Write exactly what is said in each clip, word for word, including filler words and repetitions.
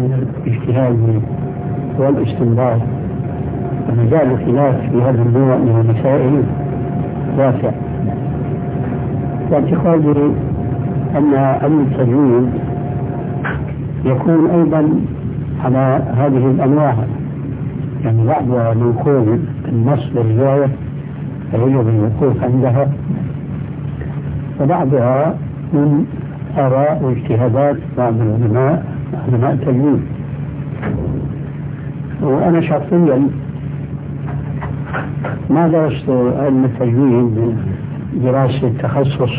من الاجتهاد والاستنباط، ومجال الخلاف في هذا النوع من المسائل واسع. واعتقادي أن علم التجويد يكون أيضا على هذه الأنواع، يعني بعضها منقول النص للرواية فيجب الوقوف عندها، وبعضها من آراء واجتهادات بعض العلماء علماء التجويد. وأنا شخصيا ما درست علم التجويد دراسة تخصص،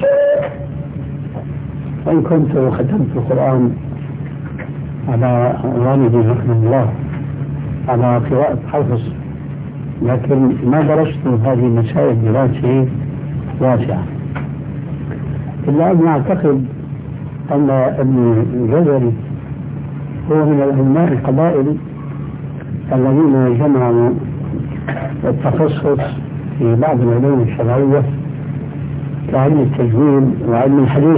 وإن كنت ختمت القرآن على والدي رحمه الله على قراءة حفظ، لكن ما درست هذه المسائل دراسة واسعة. إلا أني أعتقد أن ابن الجزري هو من العلماء القبائل الذين جمعوا التخصص في بعض العلوم الشرعية كعلم التجويد وعلم الحديث.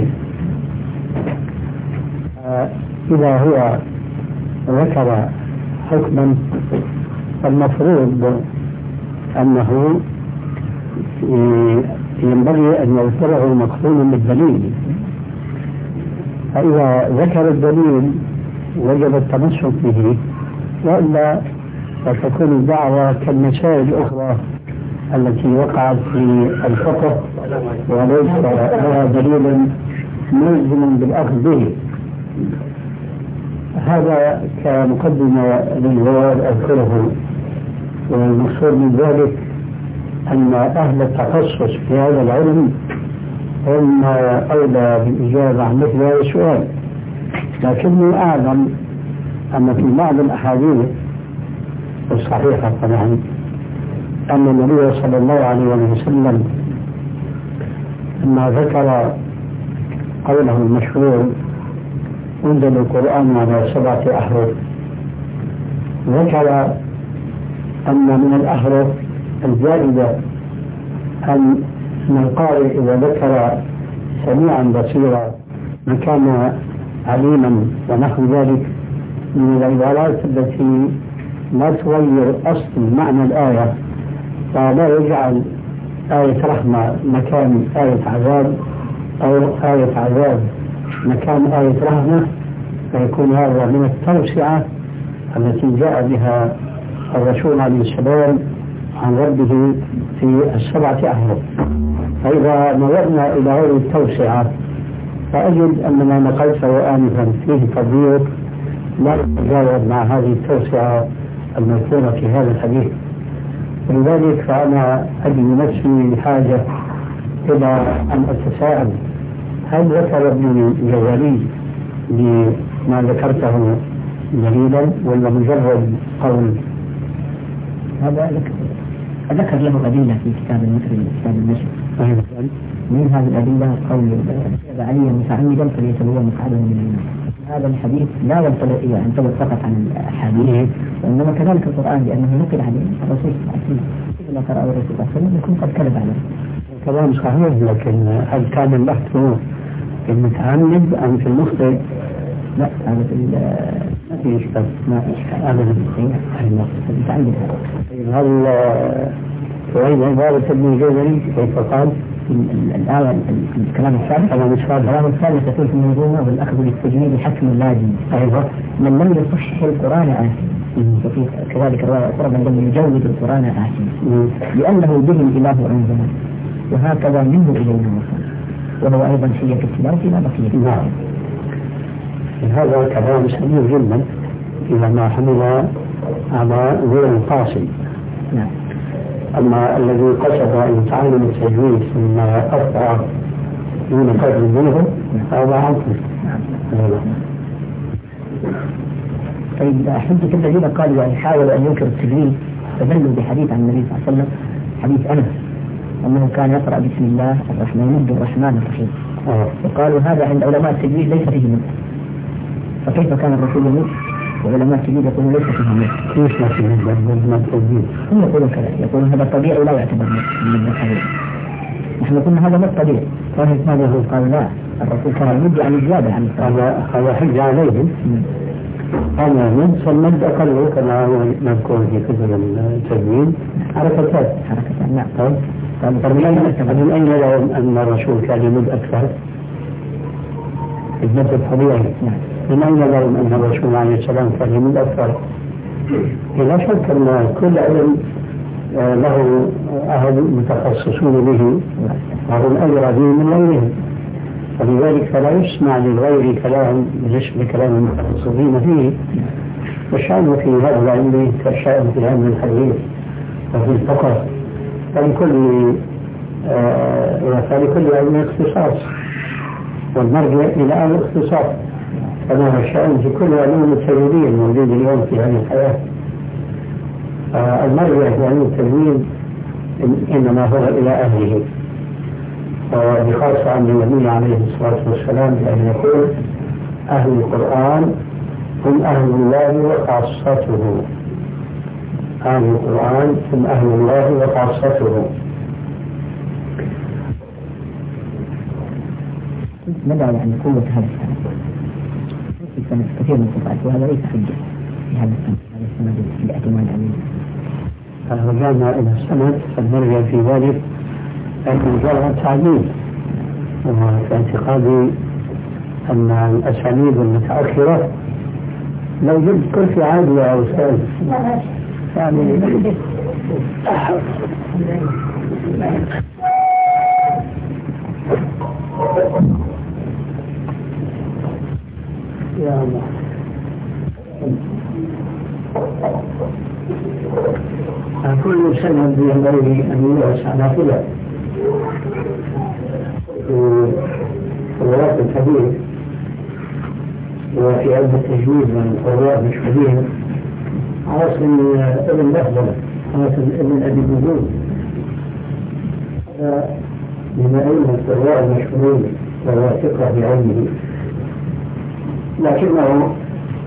إذا هو ذكر حكما فالمفروض أنه ينبغي أن يذكره مقرون بالدليل، فإذا ذكر الدليل وجب التمسك به، وإلا فتكون الدعوة كالمسائل الأخرى التي وقعت في الفقه وليس لها دليل ملزم بالأخذ به. هذا كمقدمة للجواب أذكره. والمقصود من ذلك أن أهل التخصص في هذا العلم هم أولى بالإجابة عن مثل هذا السؤال، لكني أعلم أن في بعض الأحاديث الصحيحة طبعا أن النبي صلى الله عليه وسلم لما ذكر قوله المشهور أنزل القرآن على سبعة أحرف، ذكر أن من الأحرف الجائزة أن القارئ إذا ذكر سميعا بصيرا مكان عليما ونحو ذلك من العبارات التي لا تغير أصل معنى الآية، فلا يجعل آية رحمة مكان آية عذاب أو آية عذاب مكان آية رحمة، فيكون هذا من التوسعة التي جاء بها الرسول عليه السلام عن ربه في السبعة أحرف. فإذا نظرنا إلى هذه التوسعة فأجد أن ما نقلته آنفا فيه تضييق لا يتجاوز مع هذه التوسعة المذكورة في هذا الحديث. ولذلك فأنا أجد نفسي بحاجة إلى أن أتساءل هل ذكر ابن الجزري لما ذكرته دليلا ولا مجرد قول؟ هذا ذكر له أدلة في كتاب المصري كتاب النشر. من هذه الأدلة قول علي متعمدا فليتبوأ مقعده من النار. هذا الحديث لا ينطبق فقط عن الأحاديث وإنما كذلك القرآن لأنه نقل عليه الرسول صلى الله عليه وسلم إذا قرأ الرسول صلى الله عليه وسلم يكون قد كذب عليه. كلام صحيح، لكن هل كان البحث في المتعمد أم في المخطئ؟ لا، هذا في ما في إشكال، ما في إشكال أبدا في المتعمد. هل وين عبارة ابن الجزري كيف قال؟ الآية الكلام الثالث كلام الثالث الكلام الثالث يقول في المنظومة والأخذ بالتجويد حكم لازم. أيوة. من لم يصح القرآن آثم، وفي كذلك رواية أخرى من لم يجود القرآن آثم لأنه به الإله أنزل وهكذا منه إليه وصل، وهو أيضا شيء التلاوة لا بقية. نعم، هذا كلام سليم جدا إذا ما حمل على غير قاصد. نعم. أما الذي قصد أن يتعلم التجويد ثم أخطأ دون قدر منه هذا عقل. طيب حجة الذين قالوا يعني حاولوا أن ينكروا التجويد فدلوا بحديث عن النبي صلى الله عليه وسلم، حديث أنس أنه كان يقرأ بسم الله الرحمن الرحمن الرحيم، وقالوا هذا عند علماء التجويد ليس فيه منه، فكيف كان الرسول يموت وعلماء التجويد يقولون ليس فيه منه؟ كيف ما فيه منه؟ هم يقولون كذا، يقولون هذا طبيعي ولا يعتبر من الحديث. نحن قلنا هذا مو طبيعي، فهي ماذا هو؟ قال لا، الرسول كان يمد عن الزيادة عن هذا هذا حجة عليهم أنا من صمد أقل كما نذكر في كتب التدوين حركتات حركتات نعم. طيب من أين لهم أن الرسول كان يمد أكثر؟ المد الطبيعي. من أين لهم أن الرسول عليه السلام كان يمد أكثر؟ لا شك أن كل علم له أهل متخصصون به وهم أدرى به من غيرهم، ولذلك فلا يسمع للغير كلام بالنسبة لكلام المتخصصين فيه. والشأن في هذا العلم كالشأن في علم الحديث وفي الفقه، فلكل آه فلكل علم اختصاص، والمرجع إلى أهل الاختصاص، كما هو الشأن في كل علوم التجريبية الموجودة اليوم في هذه الحياة. آه المرجع في علم التجويد إنما هو إلى أهله، وبخاصة عن النبي عليه الصلاة والسلام بأن يقول أهل القرآن هم أهل الله وخاصته. أهل القرآن هم أهل الله وخاصته. مدى يعني قوة هذا السند كثير من الصفات، وهذا ليس حجة في هذا السند، هذا السند في الاعتماد عليه. رجعنا إلى السند فنرجع في ذلك أن جرى تعديل، وفي اعتقادي أن الأسانيد المتأخرة لو جبت كل في عادية أو سائل يعني يا الله كل سنة ينبغي أن يدرس على كذا الرواة الكبير وفي علم التجويد من الرواة المشهورين عاصم ابن بهدل، عاصم ابن أبي النجود، هذا من أئمة الرواة المشهورين وهو ثقة بعلمه، لكنه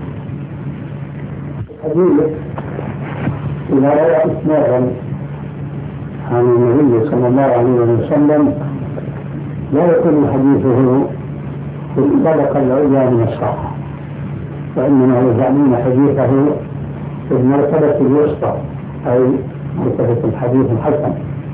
حديث إذا روى إسنادا عن النبي صلى الله عليه وسلم لا يكون حديثه في الطبقة العليا من الصحة، وإنما يجعلون حديثه في المرتبة الوسطى أي مرتبة الحديث الحسن.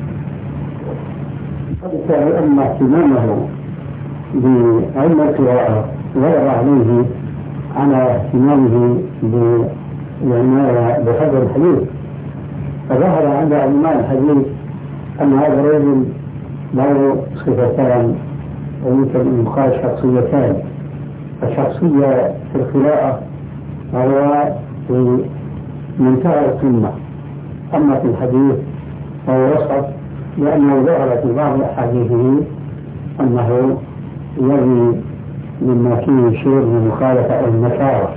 فبالتالي أن اهتمامه بعلم القراءة غير عليه على اهتمامه بالعناية بحفظ الحديث. فظهر عند علماء الحديث أن هذا الرجل له صفتان ويمكن أن يقال شخصيتان. الشخصية في القراءة وهو في منتهى القمة، أما في الحديث فهو وسط، لأنه ظهر في بعض أحاديثه أنه يروي مما فيه شيء من المخالفة أو النكارة.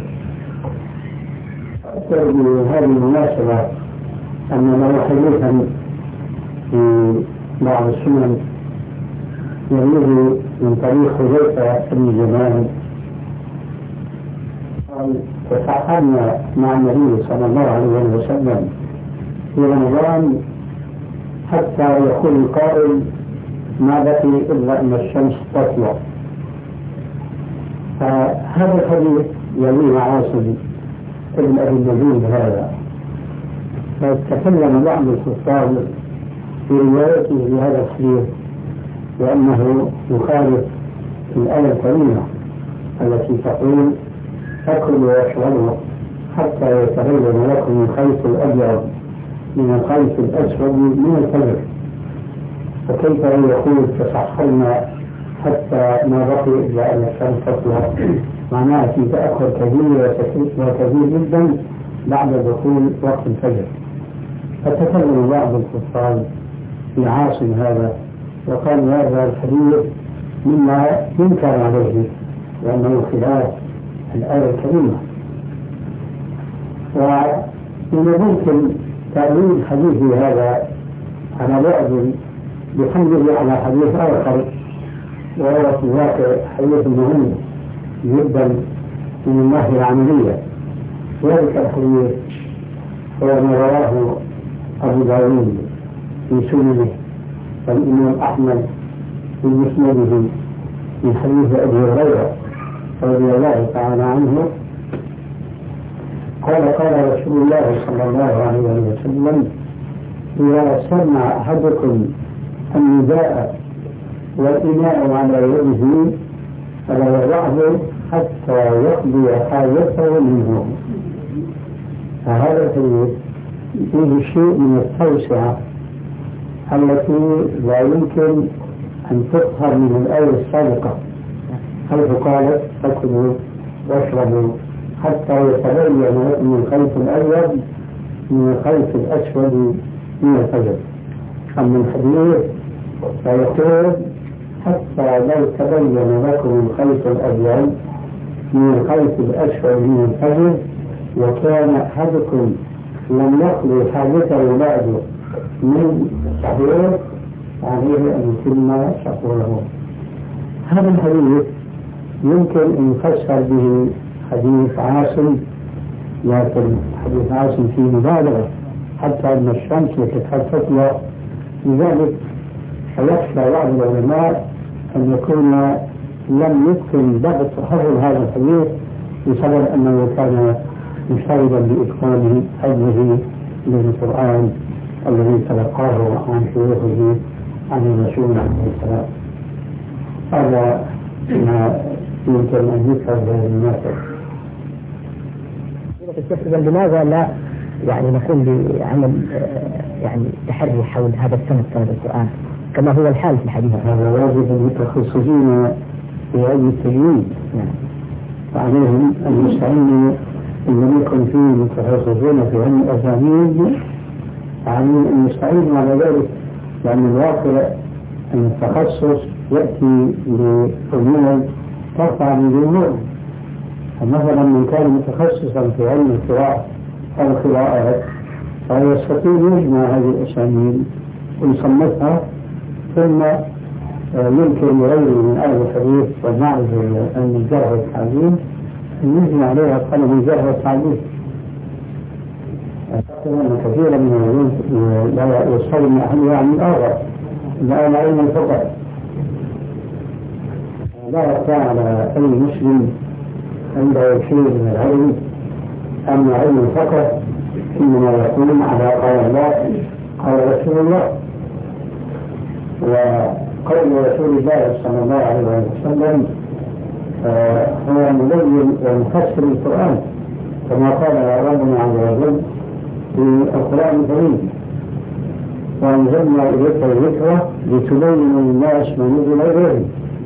أذكر بهذه المناسبة أن له حديثا في بعض السنن يرويه من طريق حذيفة بن اليمان قال: تسحرنا مع النبي صلى الله عليه وسلم في رمضان حتى يقول القائل: ما بقي إلا أن الشمس تطلع. فهذا الحديث يرويه عاصم ابن أبي النجود هذا، فتكلم بعض الكفار في روايته لهذا الحديث لأنه يخالف الآية الكريمة التي تقول: أكلوا واشربوا حتى يتبين لكم الخيط الأبيض من الخيط الأسود من الفجر. فكيف يقول تسحرنا حتى ما بقي إلا أن الشمس تطلع؟ معناها في تأخر كبير وكبير جدا بعد دخول وقت الفجر. فتكلم بعض الكفار في عاصم هذا وقال: هذا الحديث مما ينكر عليه لأنه خلاف الآية الكريمة. ومن الممكن تأويل حديثي هذا على بعد بحمله على حديث آخر، وهو في ذاك حديث مهم جدا من الناحية العملية. ذلك الحديث هو ما رواه أبو داود في سننه والإمام أحمد في مسنده من حديث أبي هريرة رضي الله تعالى عنه قال قال رسول الله صلى الله عليه وسلم: إذا سمع أحدكم النداء والإناء على يده فلا يضعه حتى يقضي حاجته منه. فهذا فيه شيء من التوسعة التي لا يمكن أن تظهر من الآية السابقة، حيث قالت: فكلوا واشربوا حتى يتبين لكم الخيط الأبيض من الخيط الأسود من الفجر. أما الحديث فيقول: حتى لو تبين لكم الخيط الأبيض من الخيط الأسود من الفجر وكان أحدكم لم يقضي حاجته بعد من السحور عليه أن يتم سحوره. هذا الحديث يمكن أن يفسر به حديث عاصم، لكن حديث عاصم فيه مبالغة حتى أن الشمس التي تطلع، لذلك فيخشى بعض العلماء أن يكون لم يتقن ضبط حفظ هذا الحديث بسبب أنه كان مشتغلا بإتقان حفظه للقرآن الذي تلقاه عن شيوخه عن الرسول عليه السلام. هذا ما يمكن أن يفهم بهذه المناسبة. لماذا لا يعني نقوم بعمل يعني تحري حول هذا السنة سنة القرآن كما هو الحال في الحديث؟ هذا واجب للمتخصصين في علم التجويد، وعليهم أن يستعينوا إن يكن فيه متخصصون في علم الأسانيد، عليهم أن يستعينوا على ذلك، لأن الواقع أن التخصص يأتي لأمور ترفع من جمهور. فمثلا من كان متخصصا في علم القراءة أو القراءات فيستطيع يجمع هذه الأسانيد ويصنفها، ثم يمكن لغيره من أهل الحديث والمعرفة أن الجرح والتعديل أن يجمع عليها قلم الجرح والتعديل. أن كثيرا من العلوم لا يستلم أحدها عن الآخر، لا علم الفقه. لا يخفى على أي مسلم عنده شيء من العلم أن علم الفقه إنما يكون على قول الله قال رسول الله، وقول رسول الله صلى الله عليه وسلم هو مبين ومفسر القرآن كما قال ربنا عز وجل في القرآن الكريم: وأنزلنا إليك الذكر لتبين للناس ما نزل إليهم.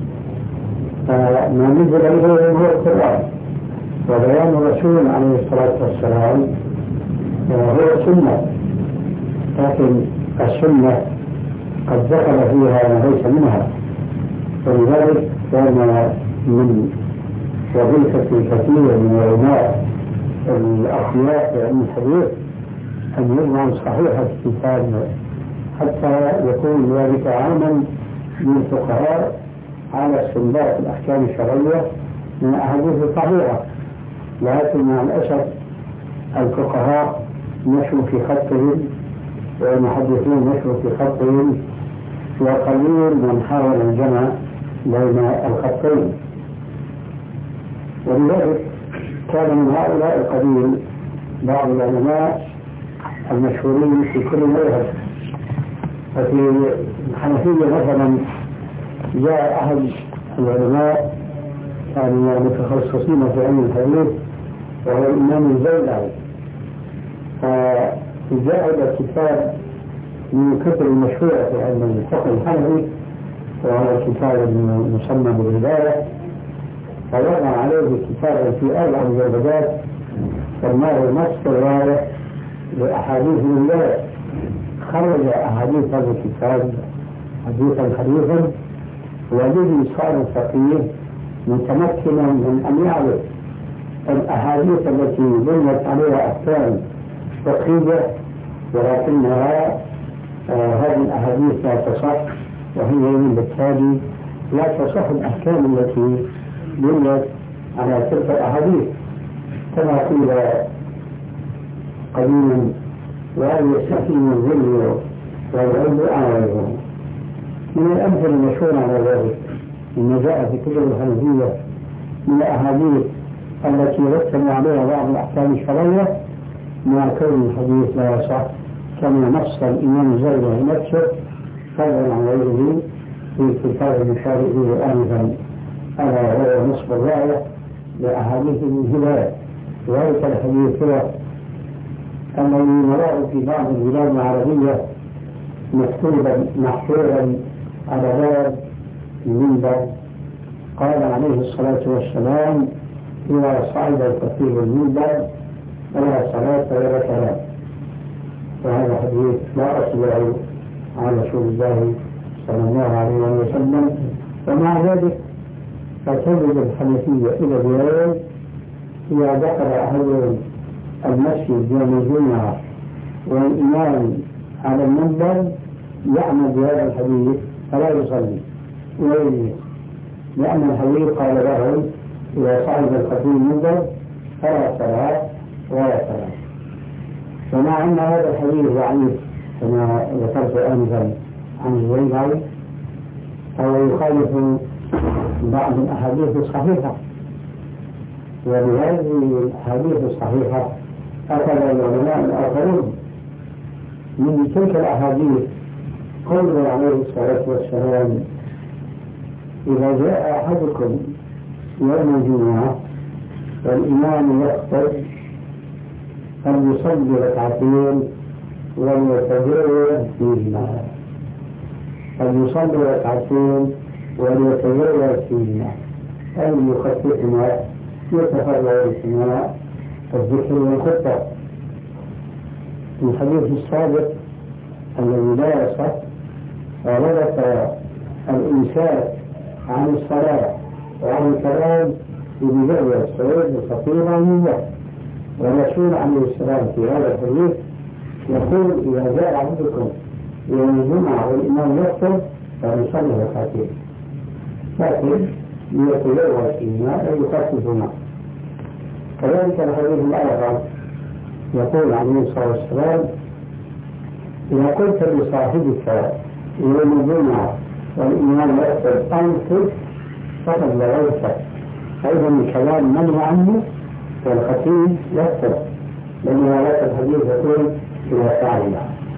فما نزل إليهم هو القرآن، وبيان الرسول عليه الصلاة والسلام هو سنة، لكن السنة قد دخل فيها ما ليس منها، ولذلك كان من وظيفة كثير من علماء الأخلاق بعلم الحديث أن يجمعوا صحيح الكتاب حتى يكون ذلك عاما للفقهاء على استنباط الأحكام الشرعية من أحاديث الصحيحة. لكن مع الأسف الفقهاء مشوا في خطهم والمحدثين مشوا في خطهم، وقليل من حاول الجمع بين الخطين. ولذلك كان من هؤلاء القليل بعض العلماء المشهورين في كل مذهب. ففي الحنفية مثلا جاء أحد العلماء كانوا متخصصين في علم الحديث وهو الإمام الزيلعي، فجاء كتاب من الكتب المشهورة في علم الفقه الحنفي وهو الكتاب المسمى بالهداية، فوضع عليه كتابا في أربع مجلدات سماه نص الراية لأحاديث الله. خرج أحاديث هذا الكتاب حديثا حديثا، والذي صار فقيه متمكنا من أن يعرف الأحاديث التي بنيت عليها أحكام فقهية، ولكنها آه هذه الأحاديث لا تصح، وهي بالتالي لا تصح الأحكام التي بنيت على تلك الأحاديث، كما قيل قديما: وأن يستحي من الظل والعلم أعوذ. من الأمثلة المشهورة على ذلك إن جاء في كتب الحنفية من الأحاديث التي رتب عليها بعض الأحكام الشرعية مع كون الحديث لا يصح، كما نص الإمام الزرقاء نفسه فضلا عن غيره في كتاب المشار إليه آنفا، ألا وهو نصب الراية لأحاديث الهداية. ذلك الحديث هو الذي نراه في بعض البلاد العربية مكتوبا محفورا على باب المنبر، قال عليه الصلاة والسلام: إذا صعد الخطيب المنبر فلا صلاة ولا كلام. وهذا حديث لا أصل له عن رسول الله صلى الله عليه وسلم. ومع ذلك فتجد الحنفية إلى اليوم إذا دخل أهل المسجد يوم الجمعة والإمام على المنبر يعمل بهذا الحديث فلا يصلي ويجلس، لأن الحديث قال له: إذا صعد الخطيب المنبر فلا صلاة ولا صلاة. ومع أن هذا الحديث ضعيف كما ذكرت آنفا عن الزرقاء، فهو يخالف بعض الأحاديث الصحيحة، وبهذه الأحاديث الصحيحة أخذ العلماء الآخرون من تلك الأحاديث قوله عليه الصلاة والسلام: إذا جاء أحدكم يوم الجمعة والإمام يخطب فليصلي ركعتين وليتجاوز فيهما، فليصلي ركعتين وليتجاوز فيهما، أي يخففهما يتفرغ بهما الذكر والخطة. في الحديث السابق الذي لا يصح ورد الإمساك عن الصلاة وعن الكلام بجوز الصعود الخطير عن الله، والرسول عليه السلام في هذا الحديث يقول: إذا جاء عبدكم يوم الجمعة والإمام يخطب فليصلي ركعتين، لكن ليتجاوز فيهما أي يخففهما. كذلك الحديث الآخر يقول عليه الصلاة والسلام: إذا قلت لصاحبك يوم الجمعة والإمام يخطب أنصت فقد لغوت، أيضا الكلام منع عنه والخطيب يخطب، لأن هذا الحديث يقول: إذا فعل.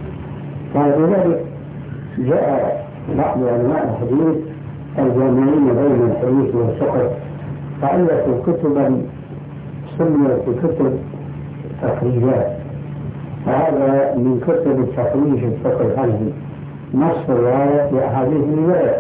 فلذلك جاء بعض علماء الحديث الجامعين بين الحديث والفقه فألفوا كتبا سميت بكتب تخريجات، فهذا من كتب التخريج الفقه الحنفي، نص الرواية لأحاديث الرواية.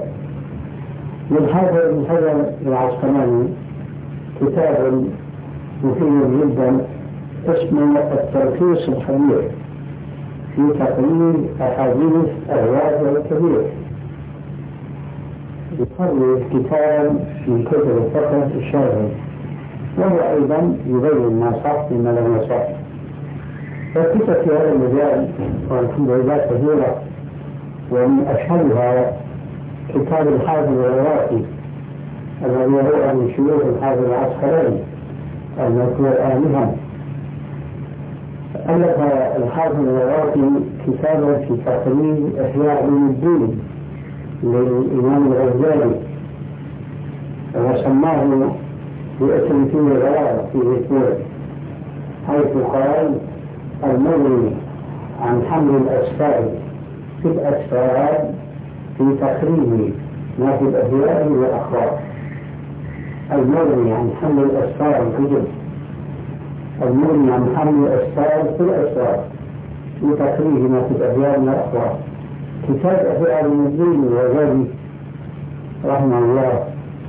للحافظ ابن حجر العسقلاني كتاب مفيد جدا اسمه التلخيص الحديث في تقرير أحاديث الرواية الكبير، يقرر كتاب من كتب الفقه الشافعي، وهو أيضا يبين ما صح مما لم يصح. فالكتب في هذا المجال والحمد لله كثيرة، ومن أشهرها كتاب الحافظ العراقي الذي هو من شيوخ الحافظ العسقلاني المذكور آنفا. ألف الحافظ العراقي كتابا في تقرير إحياء علوم الدين للإمام الغزالي، وسماه باسم فيه غرابة في ذكره، حيث قال: المروي عن حمل الأسفار في الأسفار في تقريب ما في الأحياء والأخبار. المروي عن حمل الأسفار في الكتب، المروي عن حمل الأسفار في الأسفار في تقريب ما في الأحياء والأخبار. كتاب إحياء علوم الدين الغزالي رحمه الله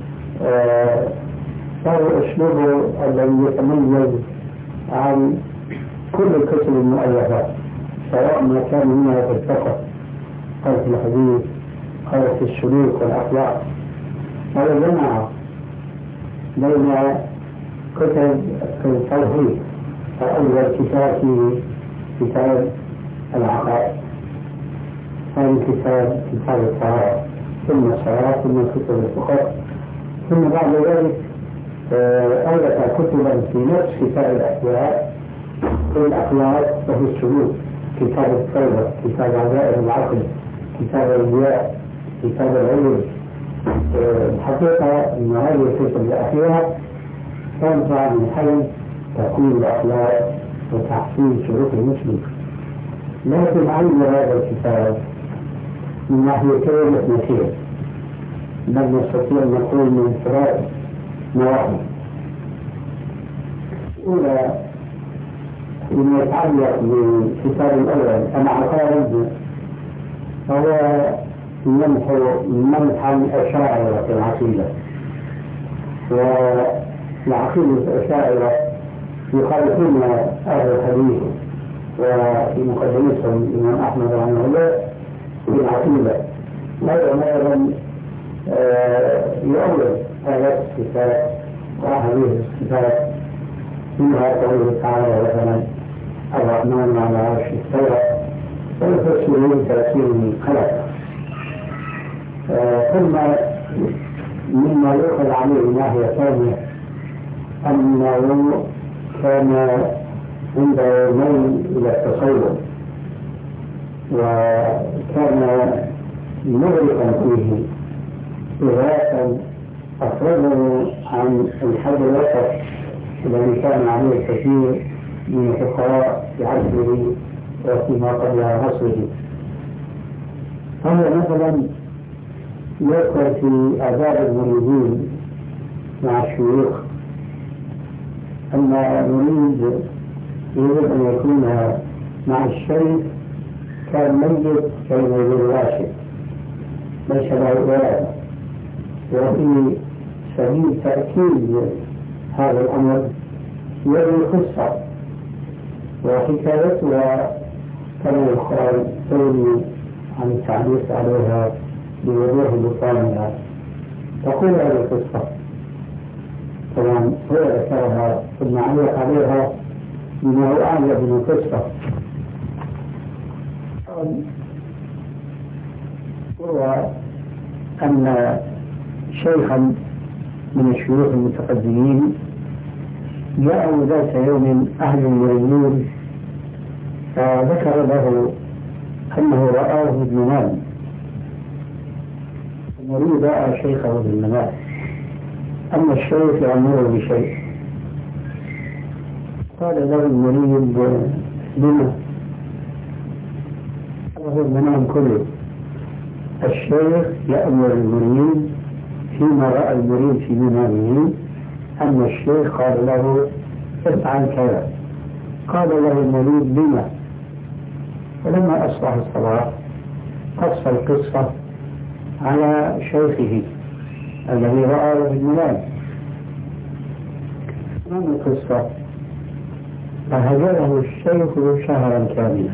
فهو أسلوبه الذي يتميز عن كل الكتب المؤلفات، سواء ما كان منها في الفقه أو في الحديث أو في السلوك والأخلاق. هذا جمع بين كتب التوحيد، فأول كتاب في كتاب العقائد، ثاني كتاب كتاب الطهارة، ثم الصلاة، ثم كتب الفقه، ثم بعد ذلك ألف كتبا في نفس كتاب الأحياء في الأخلاق وفي السلوك، كتاب التوبة، كتاب عزائم العقل، كتاب الرياء، كتاب العلم. الحقيقة أن هذه الكتب الأخيرة تنفع من حيث تكوين الأخلاق وتحسين سلوك المسلم. لكن عند هذا الكتاب من ناحيتين اثنتين بل نستطيع أن نقول من ثلاث نواحي. الأولى فيما يتعلق بالكتاب الأول أنا عقائد فهو منح منحا الأشاعرة في العقيدة، والعقيدة الأشاعرة يخالفون أهل الحديث وفي مقدمتهم الإمام أحمد رحمه الله في العقيدة لا أيضا يؤول آيات الصفات وأحاديث الصفات منها قوله تعالى مثلا الرحمن على عرش استوى ويفسرون تفسير من خلق. ثم مما يؤخذ عليه من ناحية ثانية أنه كان عنده ميل إلى التصور وكان مغرقا فيه إغاثا أخرجه عن الحد الوسط الذي كان عليه الكثير من الفقراء في عصره وفيما قبل عصره. هذا مثلا يذكر في آداب المريدين مع الشيوخ أن المريد يجب أن يكون مع الشيخ كان ميت كان الراشد ليس له ولاده، وفي سبيل تأكيد هذا الأمر يروي قصة وحكايتها كما يقال تغني عن التعليق عليها بوضوح بطانها. تقول هذه القصة طبعا هو ذكرها ثم علق عليها بما هو أعلى من القصة. هو أن شيخا من الشيوخ المتقدمين جاءوا ذات يوم أهل المريدين فذكر له أنه رآه بالمنام. المريد رأى شيخه بالمنام أما الشيخ يأمره بشيء. قال له المريد لما؟ هذا المنام كله. الشيخ يأمر المريد فيما رأى المريد في منامه أن الشيخ قال له افعل كذا. قال له المريد لما؟ ولما أصبح الصباح قص القصة على شيخه الذي رآه في المنام. ما القصة؟ فهجره الشيخ شهرا كاملا.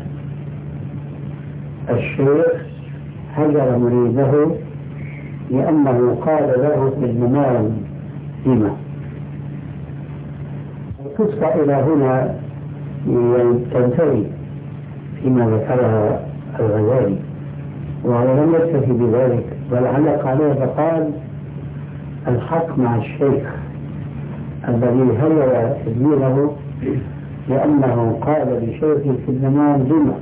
الشيخ هجر مريده لأنه قال له في المنام لما. القصة إلى هنا تنتهي فيما ذكرها الغزالي، ولم يكتفي بذلك بل علق عليه فقال الحق مع الشيخ الذي هجر تدبيره لأنه قال لشيخه في المنام لما.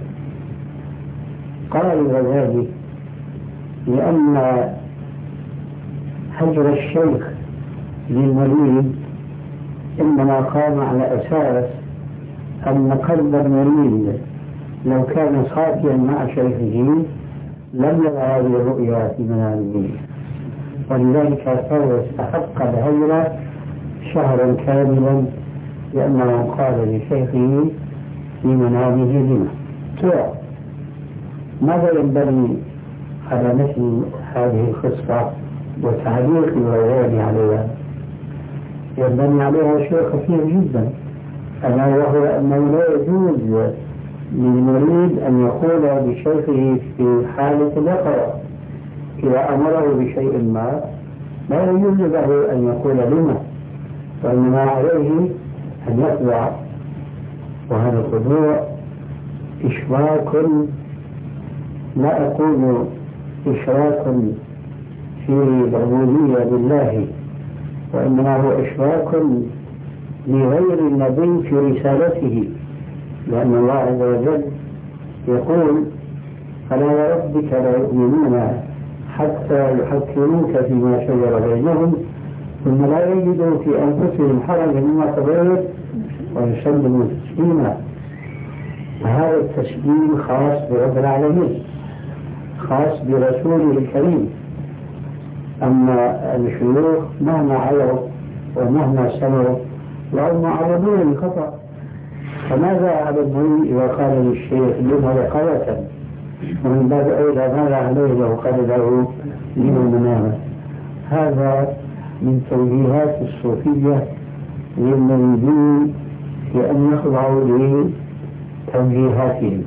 قال الغزالي لأن هجر الشيخ للمريد إنما قام على أساس أن قلب المريد لو كان صافيا مع شيخه لم يرى هذه الرؤيا في منامه، ولذلك فهو استحق الهجر شهرا كاملا لأنه قال لشيخه في منامه لما. سؤال: ماذا ينبغي على مثل هذه القصة وتعليق الغزالي عليها؟ ينبني عليها شيء خطير جدا، ألا وهو أنه لا يجوز للمريد أن يقول لشيخه في حالة اليقظة إذا أمره بشيء ما لا يجوز له أن يقول لما، وإنما عليه أن يخضع. وهذا الخضوع إشراك، لا أقول إشراك في العبودية لله، وإنما هو إشراك لغير النبي في رسالته، لأن الله عز وجل يقول: فلا وربك لا يؤمنون حتى يحكموك فيما شجر بينهم ثم لا يجدوا في أنفسهم حرجا مما قضيت ويسلموا تسليما. هذا التسليم خاص برب العالمين، خاص برسوله الكريم. أما الشيوخ مهما علوا ومهما سمعوا لهم معرضون للخطأ، فماذا على المريء إذا قال للشيخ لما وقالة، ومن باب أولى ماذا عليه لو قال له لما منامه. هذا من توجيهات الصوفية للمريدين في أن يخضعوا لتوجيهاتهم.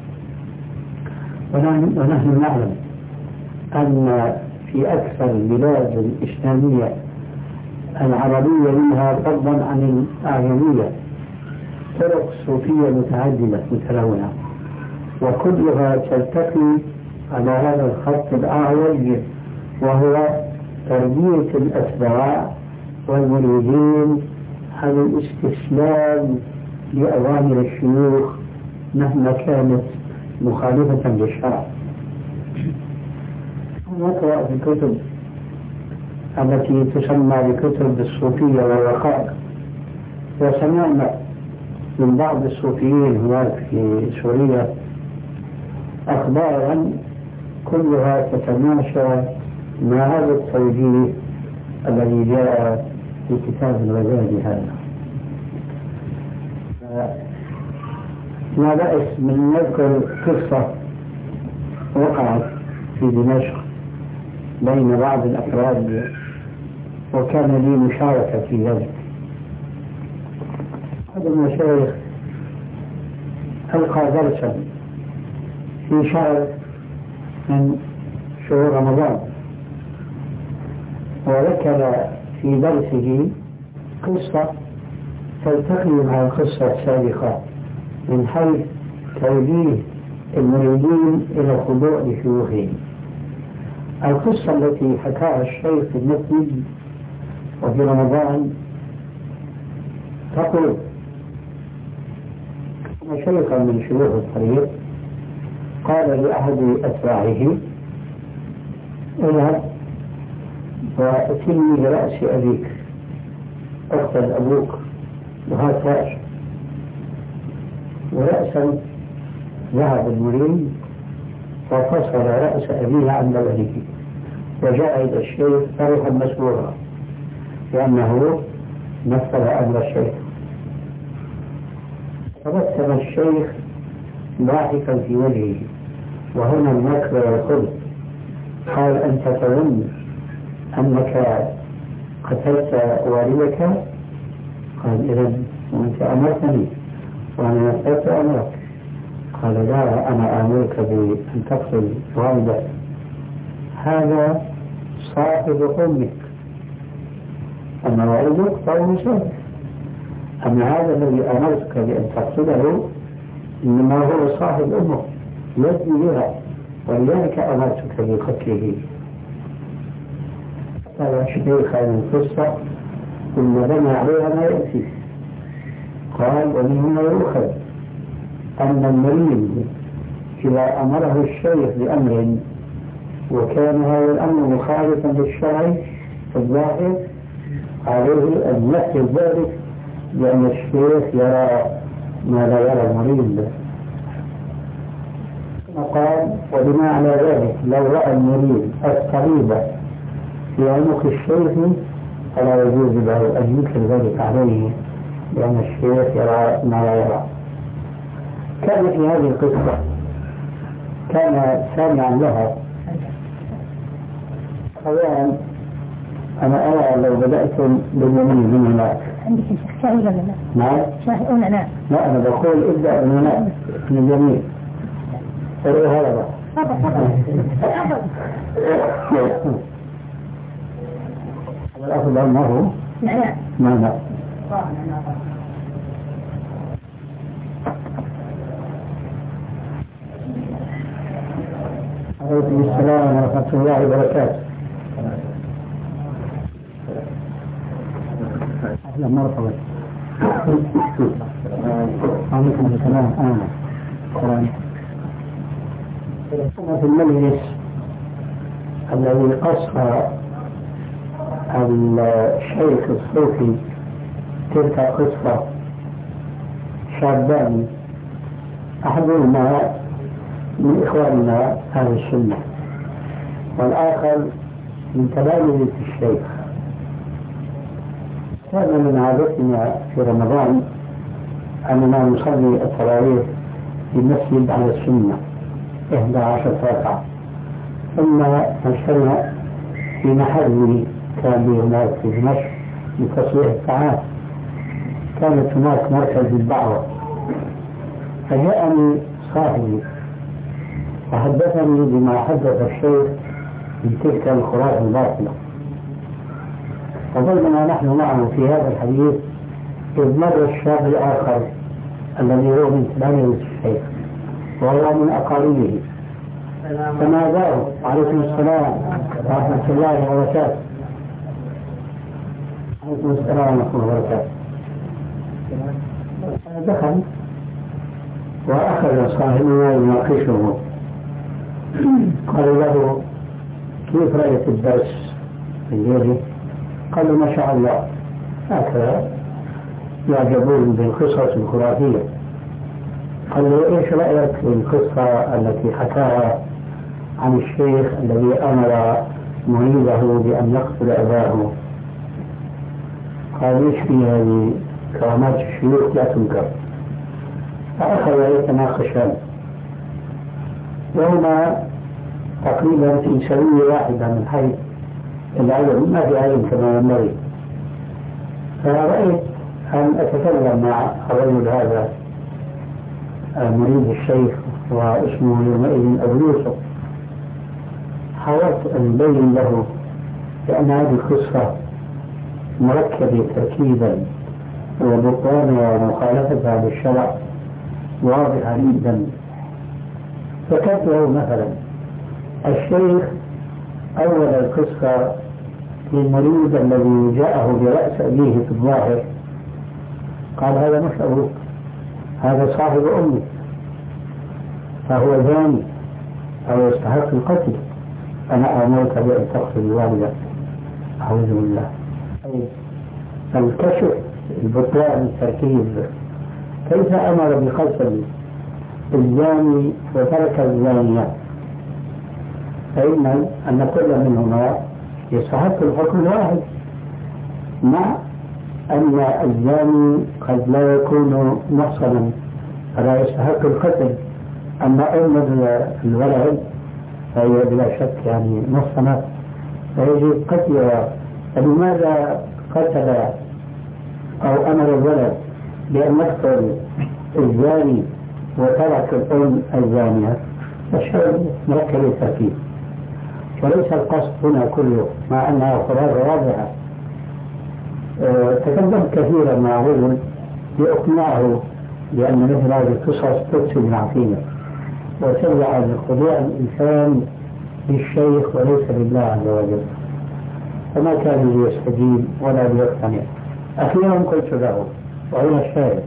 ونحن نعلم أن في أكثر البلاد الإسلامية العربية منها فضلا عن الأعجمية طرق صوفية متعددة متلونة، وكلها تلتقي على هذا الخط الأعوج، وهو تربية الأتباع والمريدين على الاستسلام لأوامر الشيوخ مهما كانت مخالفة للشرع. نقرأ في الكتب التي تسمى بكتب الصوفية والرقائق، وسمعنا من بعض الصوفيين هناك في سوريا أخبارا كلها تتماشى مع هذا التوجيه الذي جاء في كتاب الغزالي هذا. لا بأس من نذكر قصة وقعت في دمشق بين بعض الأفراد، وكان لي مشاركة في ذلك. هذا المشايخ ألقى درسا في شهر من شهور رمضان، وذكر في درسه قصة تلتقي مع القصة السابقة من حيث توجيه المريدين إلى الخضوع لشيوخهم. القصة التي حكاها الشيخ في المسجد وفي رمضان تقول أن شيخا من شيوخ الطريق قال لأحد أتباعه: اذهب وأتني برأس أبيك، اقتل أبوك وهات رأسه. ورأسا ذهب المريد وفصل رأس أبيه عن بلده وجاء إلى الشيخ فرحا مسرورا لأنه نفذ أمر الشيخ. تبسم الشيخ ضاحكا في وجهه، وهنا المكر والخلق. قال: أنت تظن أنك قتلت والدك؟ قال: إذن وأنت أمرتني وأنا نفذت أمرك. قال: لا، أنا آمرك بأن تقتل والدك، هذا صاحب أمك، أما والدك فهو مسلم، أما هذا الذي أمرتك بأن تقتله إنما هو صاحب أمك يدري بها، ولذلك أمرتك بقتله. هذا الشيخ عن القصة ثم بنى عليها ما يأتي. قال: ومن هنا يؤخذ أن المريد إذا أمره الشيخ بأمر وكان هذا الأمر مخالفا للشرع الظاهر عليه أن يحدث ذلك، لأن الشيخ يرى ما لا يرى المريد. قال: وبناء على ذلك لو رأى المريد الطبيب في عنق الشيخ فلا يجوز له أن ينكر ذلك عليه، لأن الشيخ يرى ما لا يرى. كان في هذه القصة كان سامعا لها أولا. أنا أرى لو بدأتم باليمين من هناك. عندك شيخ شاهي ولا لا؟ نعم. شاهي ولا لا؟ لا، أنا بقول ابدأ من هناك من اليمين. إيه هذا بقى؟ تفضل تفضل. هذا الأخذ أنه لا لا. ما لا. عليكم السلام ورحمة الله وبركاته. أهلا مرحبا. عليكم السلام. أهلا. في المجلس الذي قصر الشيخ الصوفي تلك قصة شابان أحدهما من إخواننا أهل السنة والآخر من تلامذة الشيخ. كان من عادتنا في رمضان أننا نصلي التراويح في المسجد على السنة إحدى عشرة ركعة، ثم نجتمع في محل كان لي هناك في دمشق لتصليح الطعام. كانت هناك مركز للدعوة، فجاءني صاحبي وحدثني بما حدث الشيخ من تلك الخرافة الباطلة. فظلنا نحن معه في هذا الحديث إذ مر الشاب الآخر الذي هو من تلاميذ الشيخ وهو من أقاربه، فناداه عليكم السلام ورحمة الله وبركاته. عليكم السلام ورحمة الله وبركاته. دخل وأخذ صاحبنا يناقشه، قال له كيف رأيت الدرس الليلي؟ قال له ما شاء الله، هكذا يعجبون بالقصص الخرافية. قال له ايش رأيك في القصة التي حكاها عن الشيخ الذي أمر مريده بأن يقتل أباه؟ قال ايش في هذه كرامات الشيوخ لا تنكر. فأخذ يتناقشان وهما تقريبا في سوية واحدة من حيث العلم، ما في علم كما ينبغي. فرأيت أن أتكلم مع الرجل هذا مريد الشيخ واسمه يومئذ أبو يوسف، حاولت أن أبين له بأن هذه القصة مركبة تركيبا وبطلانها ومخالفتها للشرع واضحة جدا. ذكرت له مثلا الشيخ أول القصة للمريض الذي جاءه برأس أبيه في الظاهر، قال هذا مش أبوك، هذا صاحب أمي، فهو زاني أو يستحق القتل، أنا أمرك بأن تقتل والدك. أعوذ بالله. الكشف البطلان التركيب، كيف أمر بقتل الزاني وترك الزانية؟ فإن أن كل منهما يستحق الحكم الواحد، مع أن الزاني قد لا يكون محصنا فلا يستحق القتل، أما أم الولد فهي بلا شك يعني محصنة فيجب قتلها. فلماذا قتل أو أمر الولد بأن يقتل الزاني وترك الأم الزانية؟ الشيء مركب التركيب، وليس القصد هنا كله مع أنها خرافة واضحة. أه تكلمت كثيرا مع رجل لأقنعه بأن مثل هذه القصص تفسد العقيدة وترجع لخضوع الإنسان للشيخ وليس لله عز وجل، فما كان ليستجيب ولا ليقتنع. أخيرا قلت له وهنا الشاهد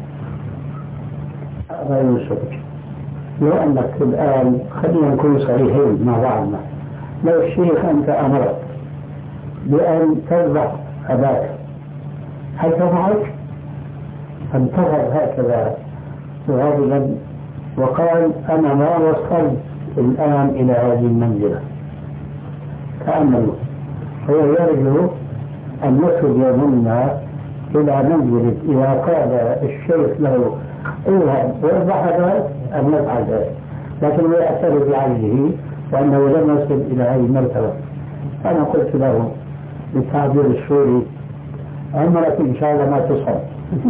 أبا يوسف، لو أنك الآن خلينا نكون صريحين مع بعضنا، لو الشيخ أنت أمرك بأن تذبح أباك هل تفعل؟ فانتظر هكذا غاضبا وقال أنا ما وصلت الآن إلى هذه المنزلة. تأملوا، هو يرجو أن نصل يومنا إلى منزلة إذا قال الشيخ له اذهب واذبح أباك أن نفعل ذلك، لكن هو يعترف بعجزه وأنه لم يصل إلى هذه المرتبة. أنا قلت له بالتعبير السوري عمرك إن شاء الله ما تصل.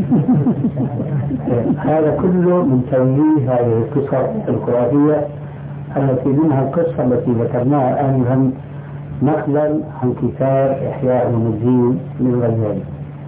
هذا كله من توجيه هذه القصة الخرافية التي منها القصة التي ذكرناها آنفا نقلا عن كتاب إحياء علوم الدين للغزالي.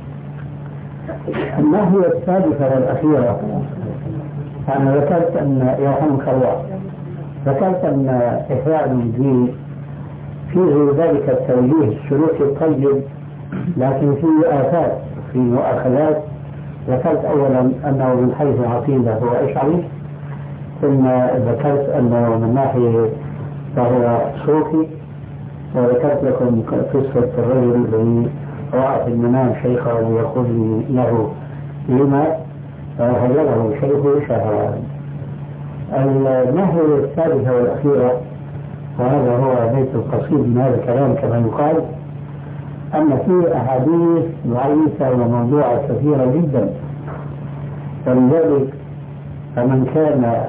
الناحية الثالثة والأخيرة، أنا ذكرت أن يرحمك الله ذكرت أن إحياء علوم الدين فيه ذلك التوجيه السلوكي الطيب، لكن فيه آفات في مؤاخذات. ذكرت أولا أنه من حيث العقيدة هو أشعري، ثم ذكرت أنه من ناحية فهو صوفي، وذكرت لكم قصة الرجل الذي رأى في المنام شيخه ويقول له لما فهجره شيخه شهرا. النهر الثالثة والأخيرة، وهذا هو بيت القصيد من هذا الكلام كما يقال، أن فيه أحاديث ضعيفة وموضوعة كثيرة جدا، فلذلك فمن كان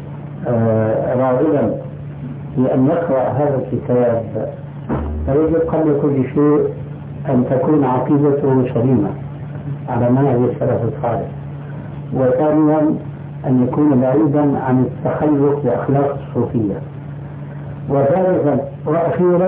راغبا في أن يقرأ هذا الكتاب فيجب قبل كل شيء أن تكون عقيدته سليمة على منهج السلف الصالح، وثانيا أن يكون بعيدا عن التخلق بأخلاق الصوفية، وثالثا وأخيرا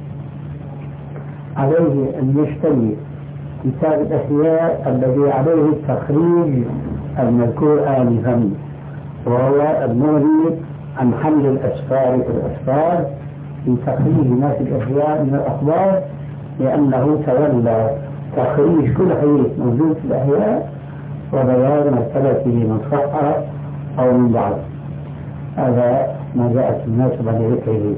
عليه أن يشتري كتاب الأحياء الذي عليه التخريج المذكور آنفا، وهو المغني عن حمل الأسفار في الأسفار في تخريج ما في الأحياء من الأخبار، لأنه تولى تخريج كل حديث موجود في الأحياء وبيان مرتبته من صحة أو من ضعف. هذا ما جاءت المناسبة لذكره.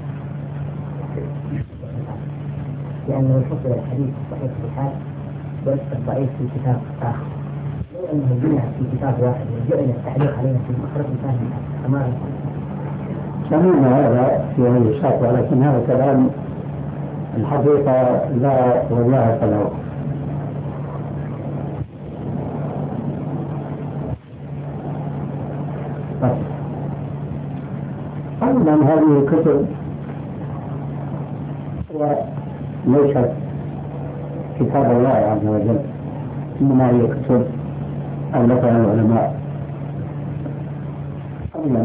لأنه يفصل الحديث الصحيح في الحال والضعيف في كتاب آخر، لو أنه جمع في كتاب واحد وجعل التعليق علينا في مخرج ثاني أمام. سمعنا هذا في هذه الشاطئ، ولكن هذا كلام الحقيقة لا وجاهة له. أيضا هذه الكتب ليست كتاب الله عز وجل، إنما هي كتب ألفها العلماء. أولا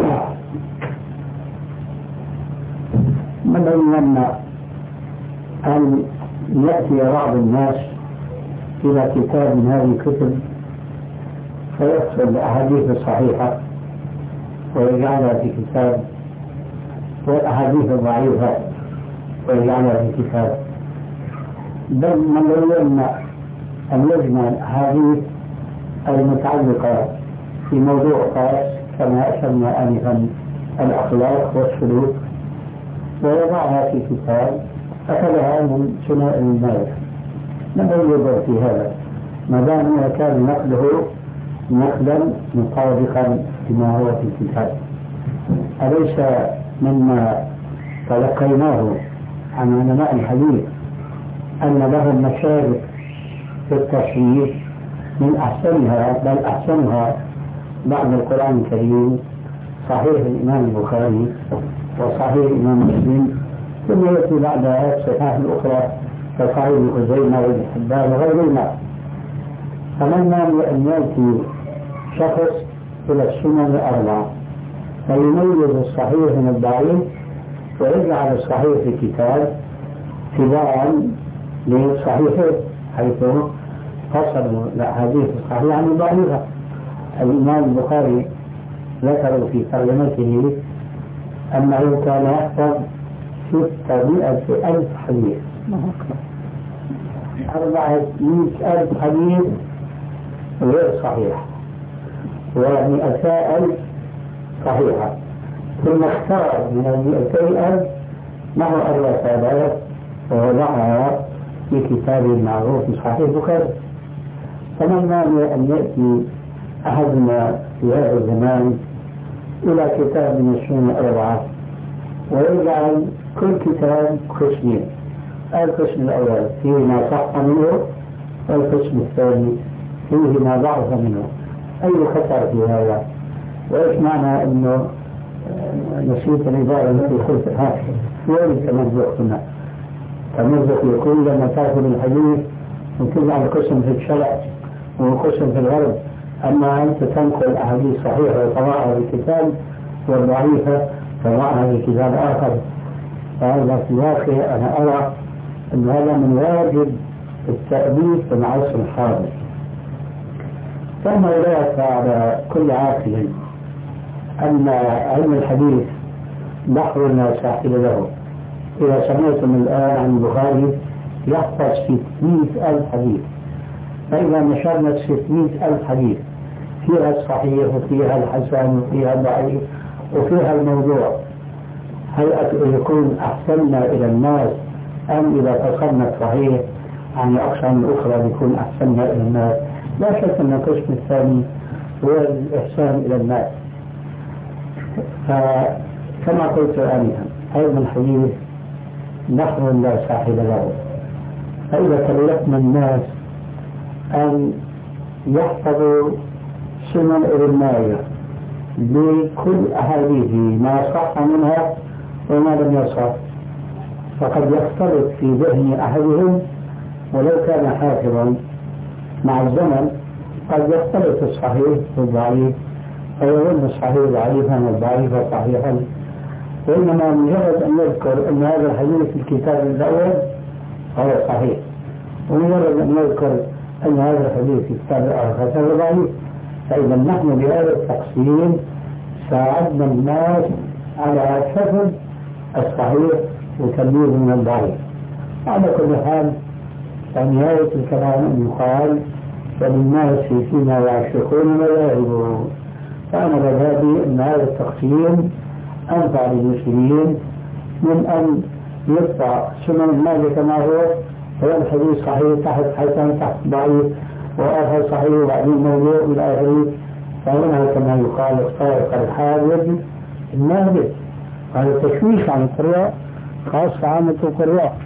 من يمنع أن يأتي بعض الناس إلى كتاب من هذه الكتب فيحصل الأحاديث الصحيحة ويجعلها في كتاب، والأحاديث الضعيفة ويجعلها في كتاب، بل من يمنع أن يجمع الأحاديث المتعلقة في موضوع خاص كما أشرنا آنفا الأخلاق والسلوك ويضعها في كتاب أخذها من ثناء المالك. من يضر في هذا ما دام كان نقله نقلا مطابقا لما هو في الكتاب؟ أليس مما تلقيناه عن علماء الحديث أن لهم مشارك في التصحيح من أحسنها بل أحسنها بعد القرآن الكريم صحيح الإمام البخاري وصحيح الإمام مسلم، ثم يأتي بعدها الصحاح الأخرى كصحيح ابن خزيمة وابن حبان وغيرهما. فمن أن يأتي شخص إلى السنن الأربعة فيميز الصحيح من الضعيف ويجعل الصحيح في كتاب تباعا لصحيحه، حيث فصلوا الأحاديث الصحيحة عن الضعيفة. الإمام البخاري ذكر في ترجمته أنه كان يحفظ ستمائة ألف حديث، أربعمائة ألف حديث غير صحيح ومئتا ألف صحيحة، ثم اختار من المئتين ألف نحو أربعة آلاف ووضعها في كتاب المعروف صحيح البخاري. فمن مانع أن يأتي أحدنا في هذا الزمان إلى كتاب من السنن الأربعة ويجعل كل كتاب قسمين، القسم الأول فيه ما صح منه والقسم الثاني فيه ما ضعف منه؟ أي خطأ في هذا؟ وإيش معنى أنه نسيت العبارة التي قلتها وين التمزق هنا؟ التمزق يكون لما تأخذ الحديث وتجعل قسم في الشرع وقسم في الغرب، أما أنت تنقل الأحاديث صحيحة وتضعها في كتاب والضعيفة تضعها في كتاب آخر. فهذا في الواقع أنا أرى أن هذا من واجب التأليف في العصر الحاضر. ثم لا يخفى على كل عاقل أن علم الحديث بحر لا ساحل له. إذا سمعتم الآن عن البخاري يحفظ ستمائة ألف حديث، فإذا نشرنا ستمائة ألف حديث فيها الصحيح وفيها الحسن وفيها الضعيف وفيها الموضوع، هيئة يكون أحسننا إلى الناس أم إذا فصلنا الصحيح عن أقسام أخرى يكون أحسننا إلى الناس. لا شك أن القسم الثاني هو الإحسان إلى الناس. فكما قلت آنفا هذا الحديث نحو لا صاحب له. فإذا كلفنا الناس أن يحفظوا سنن ابن ماجه بكل أحاديثه ما صح منها وما لم يصح، فقد يختلط في ذهن أحدهم ولو كان حافظا مع الزمن قد يختلط الصحيح والضعيف فيظن الصحيح ضعيفا والضعيف صحيحا، وإنما مجرد أن يذكر أن هذا الحديث في الكتاب الأول فهو صحيح، ومجرد أن يذكر أن هذا الحديث في الكتاب الآخر فهو ضعيف. فإذا نحن بهذا التقسيم ساعدنا الناس على حفظ الصحيح وتمييز من الضعيف. على كل حال فنهاية الكلام أن يقال فللناس فيما يعشقون مذاهب، فأنا مذهبي أن هذا التقسيم أنفع للمسلمين من أن يقطع سنن ماجه كما هو هو الحديث صحيح تحت حسن تحت ضعيف وآخر صحيح وبعدين موضوع إلى آخره. فهنا كما يقال اختارق الحال يجب المهدي. هذا تشويش عن القراء خاصة عامة القراء.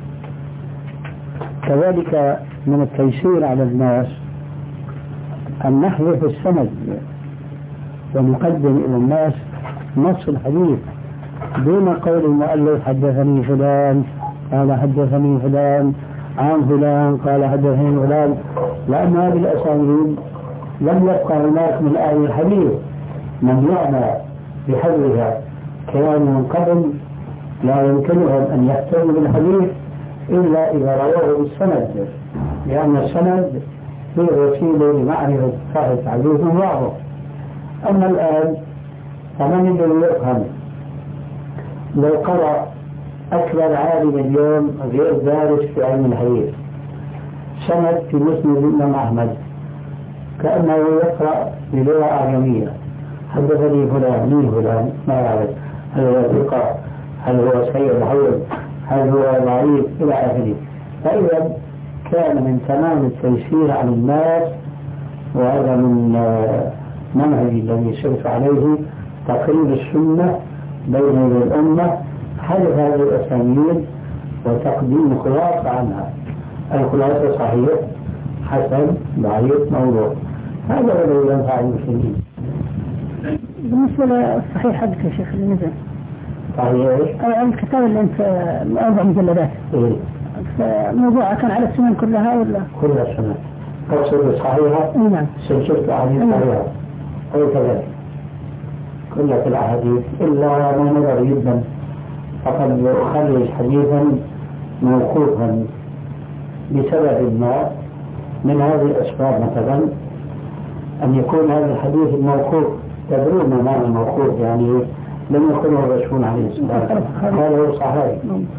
كذلك من التيسير على الناس أن نحذف السند ونقدم إلى الناس نص الحديث دون قول المؤلف حدثني فلان قال حدثني فلان عن فلان قال حدثني فلان، لأن هذه الأسانيد لم يبقى هناك من أهل الحديث من يعنى بحذفها، كانوا من قبل لا يمكنهم أن يحتجوا بالحديث إلا إذا رواه بالسند، لأن السند هي وسيلة لمعرفة صحة حديث بعضه. أما الآن فمن الذي يفهم لو قرأ أكبر عالم اليوم غير دارس في علم الحديث سند في مسند الإمام أحمد كأنه يقرأ بلغة أعجمية، حدثني فلان مين فلان ما يعرف، هل هو ثقة هل هو سيء الحول هل هو ضعيف إلى آخره. فإذا كان من تمام التيسير على الناس، وهذا من منهج الذي سرت عليه تقريب السنة بين الأمة، حذف هذه الأسانيد وتقديم خلاصة عنها. الخلاصة صحيح حسن ضعيف موضوع، هذا الذي ينفع المسلمين. بالنسبة للصحيح حقك يا شيخ اللي نزل صحيح الكتاب اللي انت أربع مجلدات إيه؟ موضوعها كان على السنن كلها ولا؟ كل السنن تقصد الصحيحة؟ نعم. سلسلة أحاديث صحيحة أو كذلك كل الأحاديث إلا ما نظر جدا فقد أخرج حديثا موقوفا بسبب ما من هذه الأسباب، مثلا أن يكون هذا الحديث الموقوف تدرون ما معنى الموقوف، يعني لم يقله الرسول عليه الصلاة والسلام قال هو صحيح.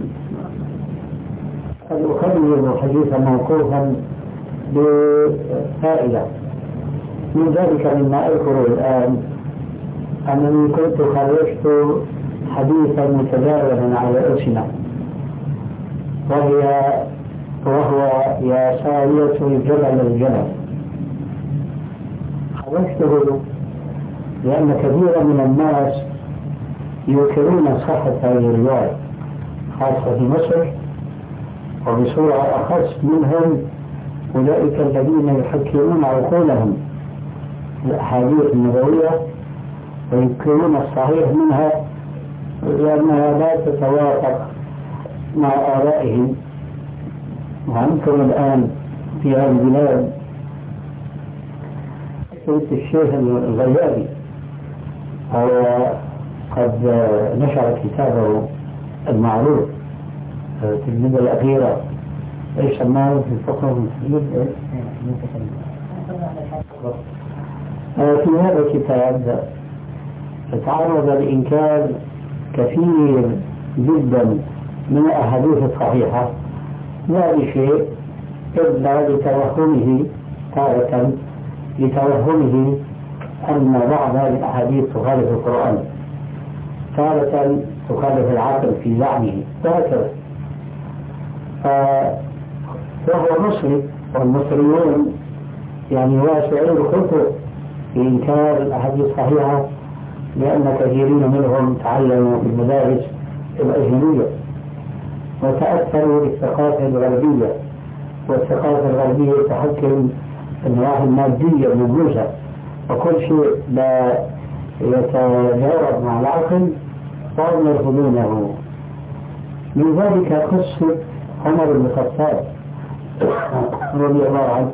قد أخرج حديثا موقوفا بفائدة من ذلك مما أذكره الآن أنني كنت خرجت حديثا متداولا على ألسنة وهي وهو يا سارية الجبل الجبل. خرجته لأن كثيرا من الناس ينكرون صحة هذه الرواية خاصة في مصر، وبصورة أخص منهم أولئك الذين يحكمون عقولهم الأحاديث النبوية وينكرون الصحيح منها لأنها لا تتوافق مع آرائهم. وأنتم الآن في هذه البلاد قلت الشيخ الغيابي هو قد نشر كتابه المعروف في المدة الأخيرة ايش سماه في الفقه المسلم. في هذا الكتاب تعرض لإنكار كثير جدا من الأحاديث الصحيحة، لا لشيء إلا لتوهمه تارة لتوهمه أن بعض هذه الأحاديث تخالف القرآن. تارة تخالف العقل في زعمه وهكذا. فهو مصري، والمصريون يعني واسعين الخطوة في إنكار الأحاديث الصحيحة، لأن كثيرين منهم تعلموا في المدارس الأجنبية وتأثروا بالثقافة الغربية، والثقافة الغربية تحكم النواحي المادية الموجودة، وكل شيء لا يتجاوب مع العقل فهم يرفضونه. من ذلك قصة عمر بن الخطاب رضي الله عنه،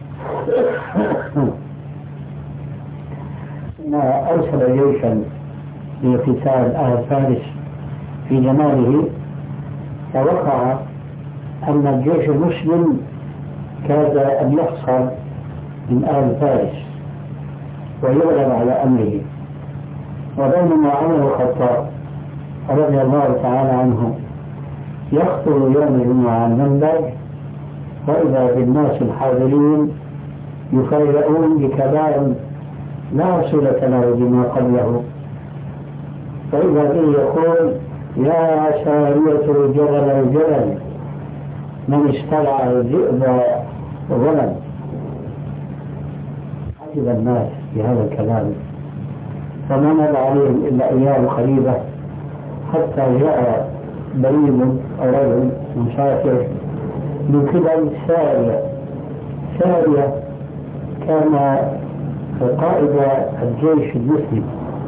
ما أرسل جيشا لقتال أهل فارس في زمانه، فوقع أن الجيش المسلم كاد أن يحصل من أهل فارس ويغلب على أمره. وبينما عمر بن الخطاب رضي الله تعالى عنه يخطب يوم الجمعة على المنبر، وإذا بالناس الحاضرين يفرقون بكلام لا صلة له بما قبله، فإذا به يقول: يا سارية الجبل الجبل من استرعى الذئب ظلم. عجب الناس بهذا الكلام، فما مضى عليهم إلا أيام قريبة حتى جاء بريد أو رجل مسافر من قبل سارية. سارية كان قائد الجيش المسلم،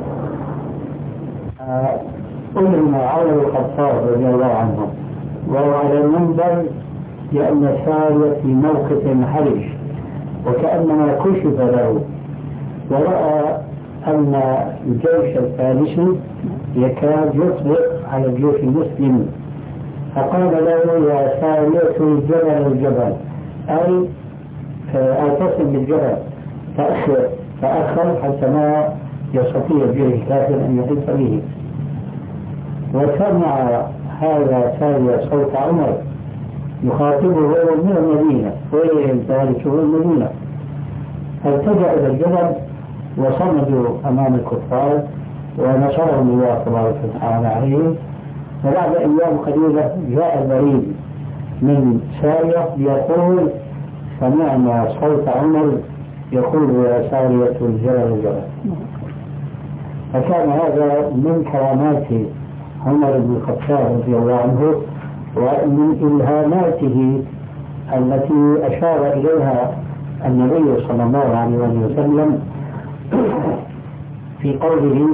أمر عمر بن الخطاب رضي الله عنه وهو على المنبر، لأن سارية في موقف حرج وكأنما كشف له، ورأى أن الجيش الفارسي يكاد يطبق على الجيش المسلم، فقال له: يا سارية الجبل الجبل، أي اعتصم بالجبل، تأخر تأخر حتى ما يستطيع الجيش الكافر أن يحيط به. وسمع هذا سارية صوت عمر يخاطبه من المدينة، وإليهم ذلك هو المدينة، فالتجأ إلى الجبل وصمدوا أمام الكفار ونصرهم الله تبارك وتعالى عليهم. وبعد أيام قليلة جاء البريد من سارية يقول: سمعنا صوت عمر يقول: يا سارية الجبل الجبل. فكان هذا من كرامات عمر بن الخطاب رضي الله عنه، ومن إلهاماته التي أشار إليها النبي صلى الله عليه وسلم في قوله: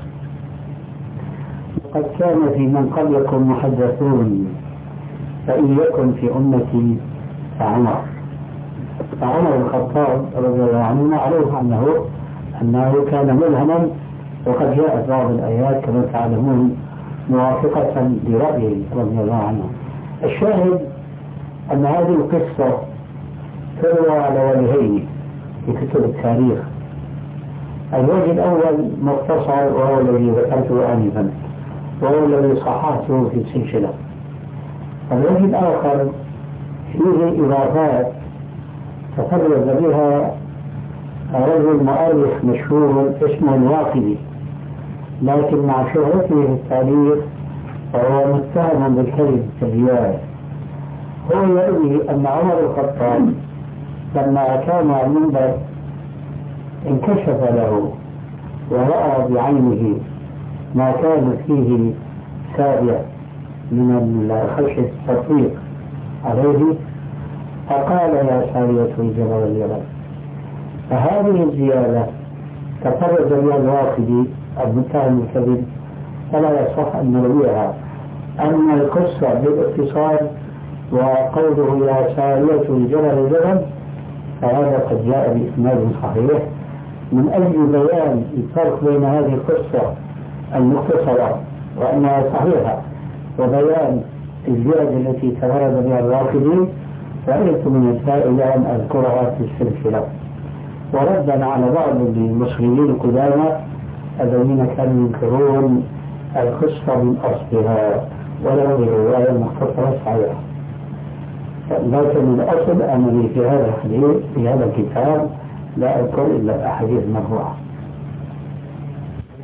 قد كان في من قبلكم محدثون فإن يكن في أمتي فعمر. فعمر بن الخطاب رضي الله عنه معروف عنه أنه كان ملهما، وقد جاءت بعض الآيات كما تعلمون موافقة لرأيه رضي الله عنه. الشاهد أن هذه القصة تروى على وجهين في كتب التاريخ. الوجه الأول مختصر وهو الذي ذكرته آنفا، وهو الذي صححته في السلسلة. الوجه الآخر فيه إضافات تفرد بها رجل مؤرخ مشهور اسمه الواقدي، لكن مع شهرته في التاريخ فهو متهم بالكذب كالرواية. هو يروي أن عمر الخطاب لما كان على المنبر انكشف له ورأى بعينه ما كان فيه سابع من خشية التطبيق عليه، فقال: يا سارية الجبل الجبل. فهذه الزيادة تفرد بها الواقدي المتهم بالكذب، فلا يصح أن نرويها. أما القصة بالاختصار وقوله: يا سارية الجبل الجبل، فهذا قد جاء بإسناد صحيح من أجل بيان الفرق بين هذه القصة المختصرة وأنها صحيحة وبيان الزيادة التي تفرد بها الواقدي. فأردت من الفائدة أن أذكرها في السلسلة، وردا على بعض المصريين القدامى الذين كانوا ينكرون القصة من أصلها ولو برواية مختصرة صحيحة. لكن الأصل أنني في هذا الحديث في هذا الكتاب لا أذكر إلا الأحاديث المرفوعة.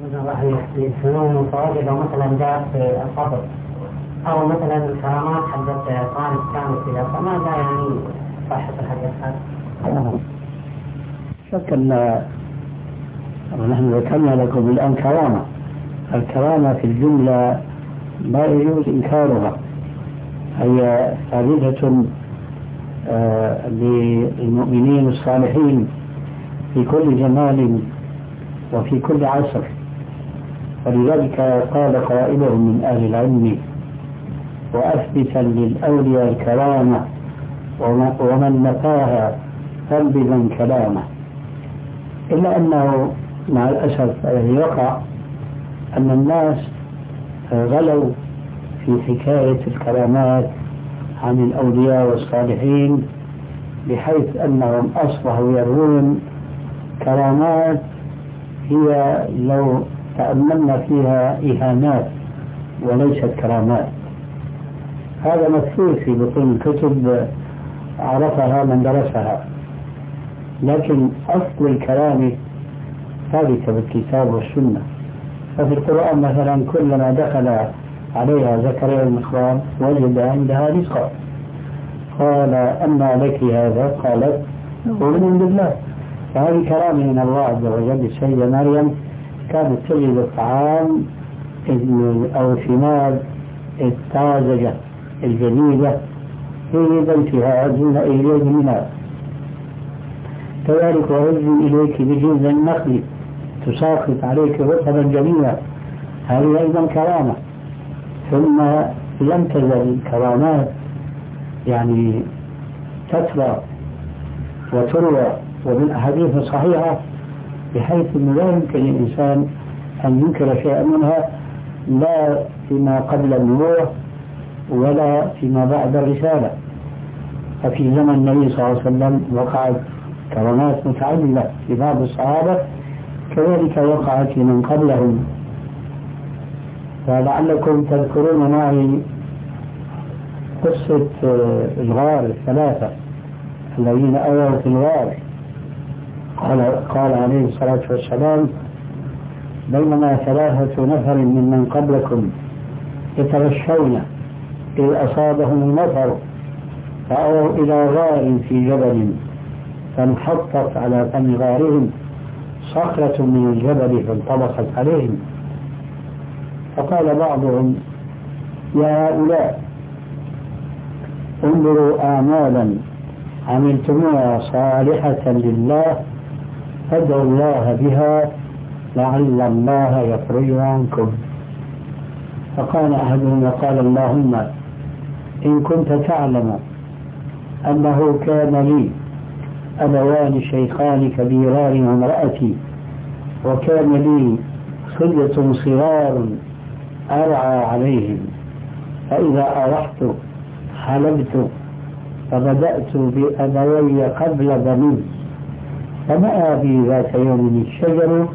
الفنون المتواجدة مثلا جاءت في القبر أو مثلا الكرامات حقت طالب كامل كذا، فماذا يعني صحة الحديث هذا؟ شك أن نحن ذكرنا لكم الآن كرامة. الكرامة في الجملة لا يجوز إنكارها، هي ثابتة آه للمؤمنين الصالحين في كل زمان وفي كل عصر. ولذلك قال قائلهم من أهل العلم: وأثبتا للأولياء الكرامة ومن نفاها فانبذا كلامه. إلا أنه مع الأسف يقع أن الناس غلوا في حكاية الكرامات عن الأولياء والصالحين، بحيث أنهم أصبحوا يرون كرامات هي لو تأملنا فيها إهانات وليست كرامات. هذا مكتوب في بطون الكتب عرفها من درسها، لكن أصل الكلام ثابت بالكتاب والسنة. ففي القرآن مثلا كلما دخل عليها زكريا المحراب وجد عندها رزقا، قال: أنى لك هذا؟ قالت: أؤمن بالله. فهذه كرامة من الله عز وجل. السيدة مريم كانت تجد الطعام أو الثمار الطازجة الجديدة في بيتها أرسل إليه منها. كذلك وأرسل إليك بجوز النخل تساقط عليك رطبا جميلا، هذه أيضا كرامة. ثم لم تزل الكرامات يعني تترى وتروى وبالأحاديث الصحيحة، بحيث أنه لا يمكن للإنسان أن ينكر شيئا منها، لا فيما قبل النبوة ولا فيما بعد الرسالة. ففي زمن النبي صلى الله عليه وسلم وقعت كرامات متعددة في بعض الصحابة، كذلك وقعت لمن قبلهم. فلعلكم تذكرون معي قصة الغار الثلاثة الذين أووا في الغار. قال, قال عليه الصلاة والسلام: بينما ثلاثة نفر ممن قبلكم يتغشون إذ أصابهم المطر فأووا إلى غار في جبل فانحطت على فم غارهم صخرة من الجبل فانطبقت عليهم. فقال بعضهم: يا هؤلاء انظروا أعمالا عملتموها صالحة لله فادعوا الله بها لعل الله يفرج عنكم. فقال أحدهم وقال: اللهم إن كنت تعلم أنه كان لي أبوان شيخان كبيران وامرأتي، وكان لي خلة صغار أرعى عليهم، فإذا أرحت حلبت فبدأت بأبوي قبل بني، فمأى بي ذات يوم الشجر،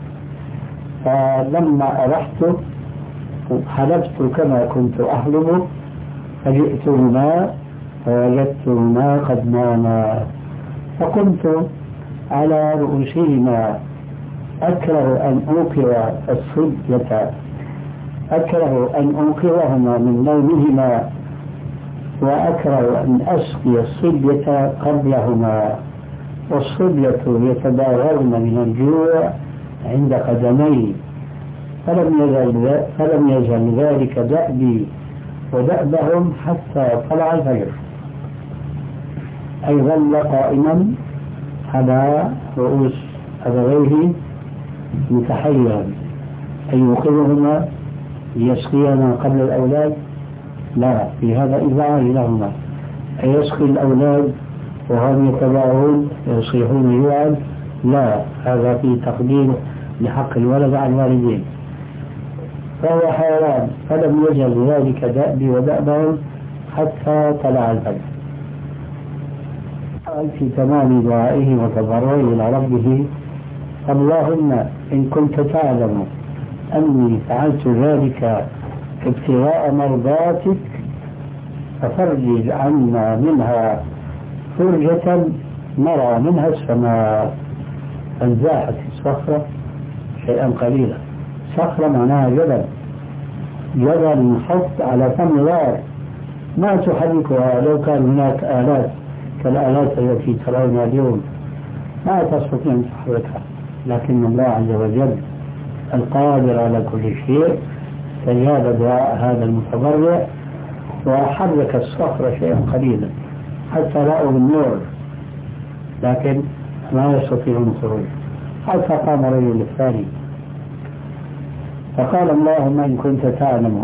فلما أرحت حلبت كما كنت أحلب، فجئتهما فوجدتهما قد ناما، فقمت على رؤوسهما أكره أن أوقظ الصبية أكره أن أوقظهما من نومهما، وأكره أن أسقي الصبية قبلهما، والصبية يتداغرن من الجوع عند قدمي، فلم يزل, فلم يزل ذلك دأبي ودأبهم حتى طلع الفجر. أي ظل قائما على رؤوس أبويه متحيرا أن يوقظهما ليسقيهما قبل الأولاد؟ لا، في هذا إذعان لهما. أن يسقي الأولاد وهم يتباعون يصيحون جوعا؟ لا، هذا في تقدير لحق الولد على الوالدين. فهو حيوان، فلم يزل ذلك دأبي ودأبهم حتى طلع الفجر. قال في تمام دعائه وتضرعه إلى ربه: اللهم إن كنت تعلم أني فعلت ذلك ابتغاء مرضاتك ففرج عنا منها فرجة نرى منها السماء. فانزاحت الصخرة شيئا قليلا صخرة معناها جبل، جبل منحط على فم غار ما تحركها لو كان هناك آلات كالآلات التي ترونها اليوم ما تستطيع أن تحركها، لكن الله عز وجل القادر على كل شيء استجاب دعاء هذا المتضرع وحرك الصخرة شيئا قليلا حتى رأوا النور لكن ما يستطيعون الخروج. حتى قام الرجل الثاني فقال اللهم إن كنت تعلم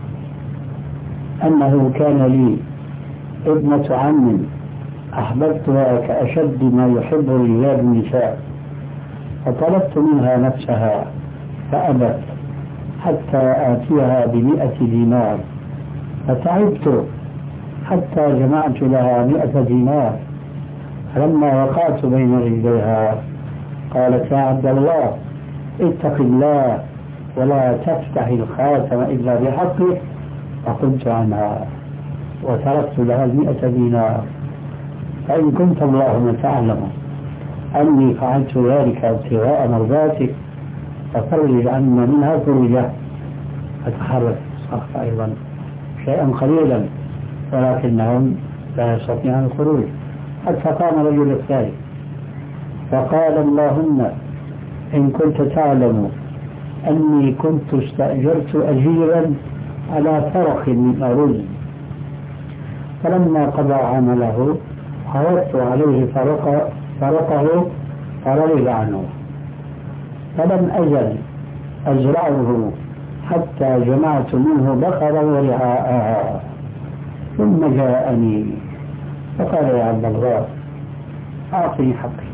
أنه كان لي ابنة عم أحببتها كأشد ما يحب رجال النساء فطلبت منها نفسها فأبت حتى آتيها بمئة دينار فتعبت حتى جمعت لها مئة دينار فلما وقعت بين رجليها قالت يا عبد الله اتق الله ولا تفتح الخاتم إلا بحقه فقلت عنها وتركت لها المئة دينار. فإن كنت اللهم تعلم أني فعلت ذلك ابتغاء مرضاتك ففرج عنا منها فرجة. فتحرك الصخر أيضا شيئا قليلا ولكنهم لا يستطيعون الخروج حتى قام الرجل الثالث فقال اللهم إن كنت تعلم أني كنت استأجرت أجيرا على فرق من أرز فلما قضى عمله عرضت عليه فرق فرقه فرضي عنه فلم أزل أزرعه حتى جمعت منه بقرا ورعاءها ثم جاءني فقال يا عبد الله أعطني حقي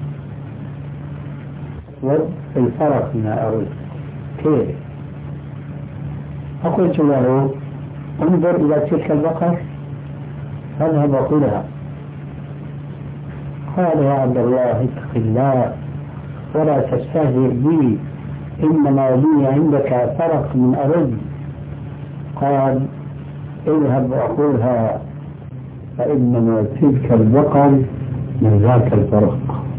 والفرق من أرز كيف؟ فقلت له انظر إلى تلك البقر فاذهب وكلها. قال يا عبد الله اتق الله ولا تستهزئ بي إنما لي عندك فرق من أرز. قال اذهب وأقولها فإنما تلك البقر من ذاك الفرق.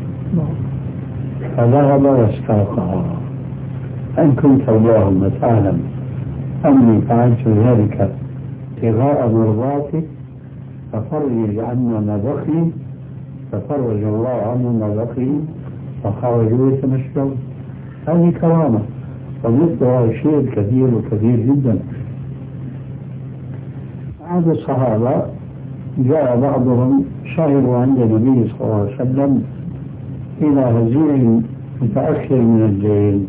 فذهب واستاقها. أن كنت اللهم تعلم أني فعلت ذلك ابتغاء مرضاتك ففرج عنا ما بقي ففرج الله عنه ما بقي فخرجوا يتمشون. هذه كرامة ومثل هذا الشيء كثير وكثير جدا. عند الصحابة جاء بعضهم شهروا عند النبي صلى الله عليه وسلم إلى هزيع متأخر من الليل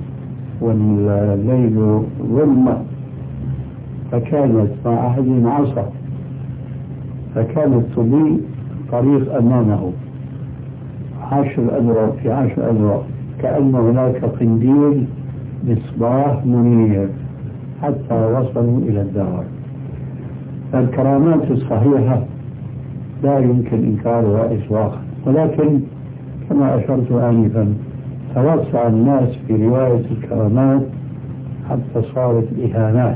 والليل ظلمة فكانت مع أحد عصا فكانت تضيء طريق أمامه عشر أذرع في عشر أذرع كأن هناك قنديل مصباح منير حتى وصلوا إلى الدار. الكرامات الصحيحة لا يمكن إنكارها إطلاقا ولكن كما أشرت آنفا توسع الناس في رواية الكرامات حتى صارت إهانات.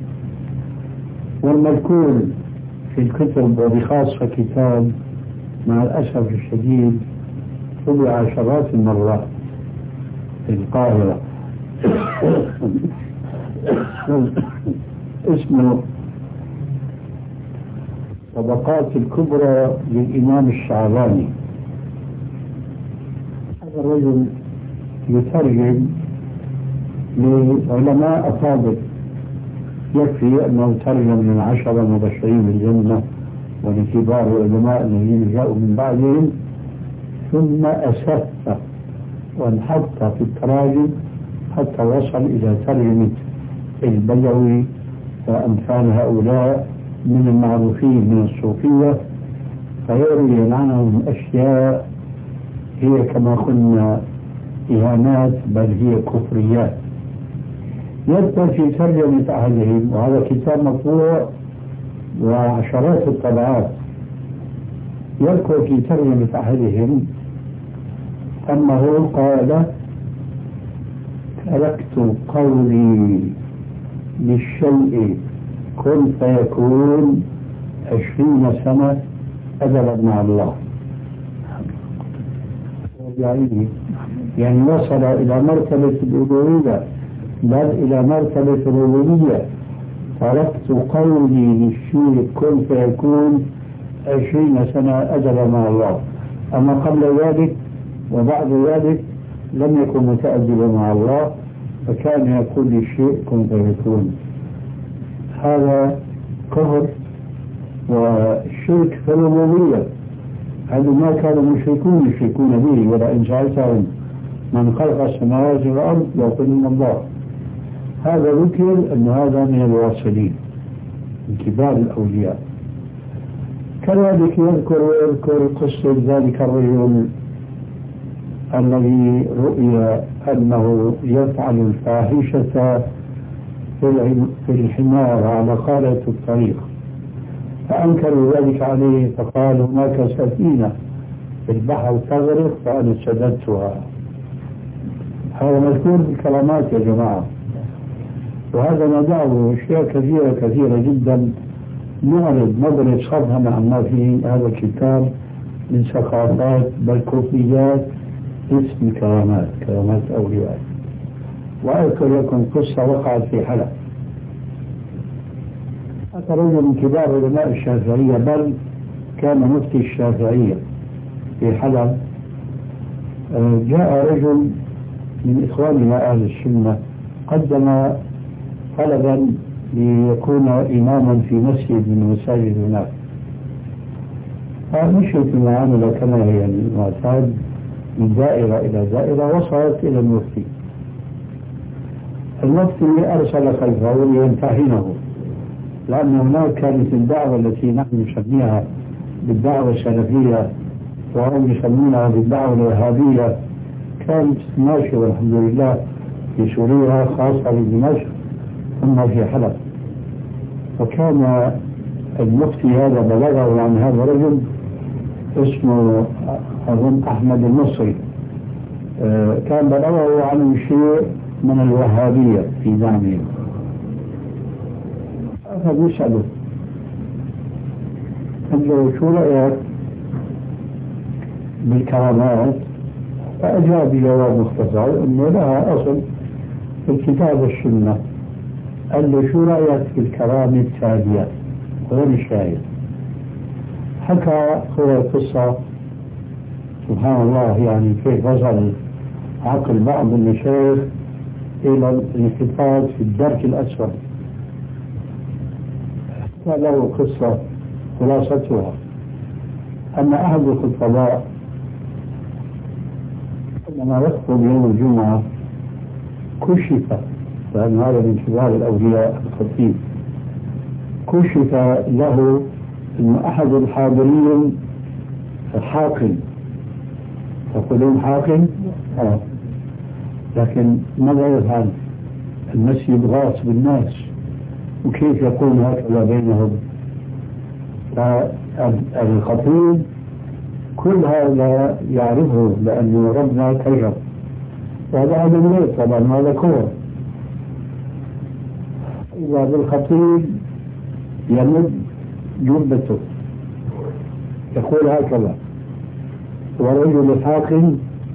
والمذكور في الكتب وبخاصة كتاب مع الأسف الشديد طبع عشرات المرات في القاهرة اسمه طبقات الكبرى للإمام الشعباني. هذا الرجل يترجم لعلماء أفاضل يكفي أنه ترجم من عشرة مبشرين بالجنة ولكبار العلماء الذين جاءوا من بعدهم ثم أسف وانحط في التراجم حتى وصل إلى ترجمة البدوي وأمثال هؤلاء من المعروفين من الصوفية فيروي عنهم أشياء هي كما قلنا إهانات بل هي كفريات. يذكر في ترجمة أهلهم وهذا كتاب مطبوع وعشرات الطبعات يذكر في ترجمة أهلهم أنه قال تركت قولي للشيء كن فيكون عشرين سنة أدبا مع الله. يعني وصل إلى مرتبة الألوهية بل إلى مرتبة الربوبية. تركت قولي للشيء كن فيكون عشرين سنة أدبا مع الله، أما قبل ذلك وبعد ذلك لم يكن متأدبا مع الله، فكان يقول للشيء كن فيكون. هذا كفر والشرك في الربوبية، هذا ما كان المشركون يشركون به. ولئن سألتهم من خلق السماوات والأرض ليقولون الله. هذا ذكر أن هذا من الواصلين من كبار الأولياء. كذلك يذكر ويذكر قصة ذلك الرجل الذي رؤي أنه يفعل الفاحشة في الحمار على خارطة الطريق، فأنكروا ذلك عليه فقال هناك سفينة في البحر تغرق فأنا سددتها. هذا مذكور بالكرامات يا جماعة، وهذا ندعه أشياء كثيرة كثيرة جدا نعرض نضرب صفحة عن ما في هذا الكتاب من ثقافات بل كفريات اسم كرامات كرامات أولياء. وأذكر لكم قصة وقعت في حلب. أتى رجل من كبار علماء الشافعية بل كان مفتي الشافعية في حلب. جاء رجل من إخواننا أهل السنة قدم طلبا ليكون إماما في مسجد من المساجد هناك، فمشيت المعاملة كما هي المعتاد من دائرة إلى دائرة وصلت إلى المفتي. المفتي أرسل خلفه ليمتحنه، لأن هناك كانت الدعوة التي نحن نسميها بالدعوة السلفية وهم يسمونها بالدعوة الوهابية كانت ماشية والحمد لله في سوريا خاصة بدمشق ثم في حلب. وكان المفتي هذا بلغه عن هذا الرجل اسمه أظن أحمد المصري، كان بلغه عن شيء من الوهابية في زعمه، فبيسأله قال له شو رأيك بالكرامات؟ فأجاب بجواب مختصر أنه لها أصل في الكتاب والسنة. قال له شو رأيك في الكرامة التالية؟ هون الشاهد. حكى هو القصة سبحان الله يعني كيف وصل عقل بعض المشايخ إلى الانحطاط في الدرك الأسفل. حكى له قصة خلاصتها أن أحد الخطباء لما يخطب يوم الجمعة كشف، لأن هذا من كبار الأولياء الخطيب، كشف له أن أحد الحاضرين حاقن. تقولون حاقن؟ آه. لكن ماذا يفعل؟ المسجد غاص بالناس، وكيف يكون هكذا بينهم؟ فالخطيب كل هذا يعرفه لأنه ربنا كرم، وهذا هذا الليل طبعا هذا كور. إذا بالخطيب يمد جبته يقول هكذا، ورجل الحاقن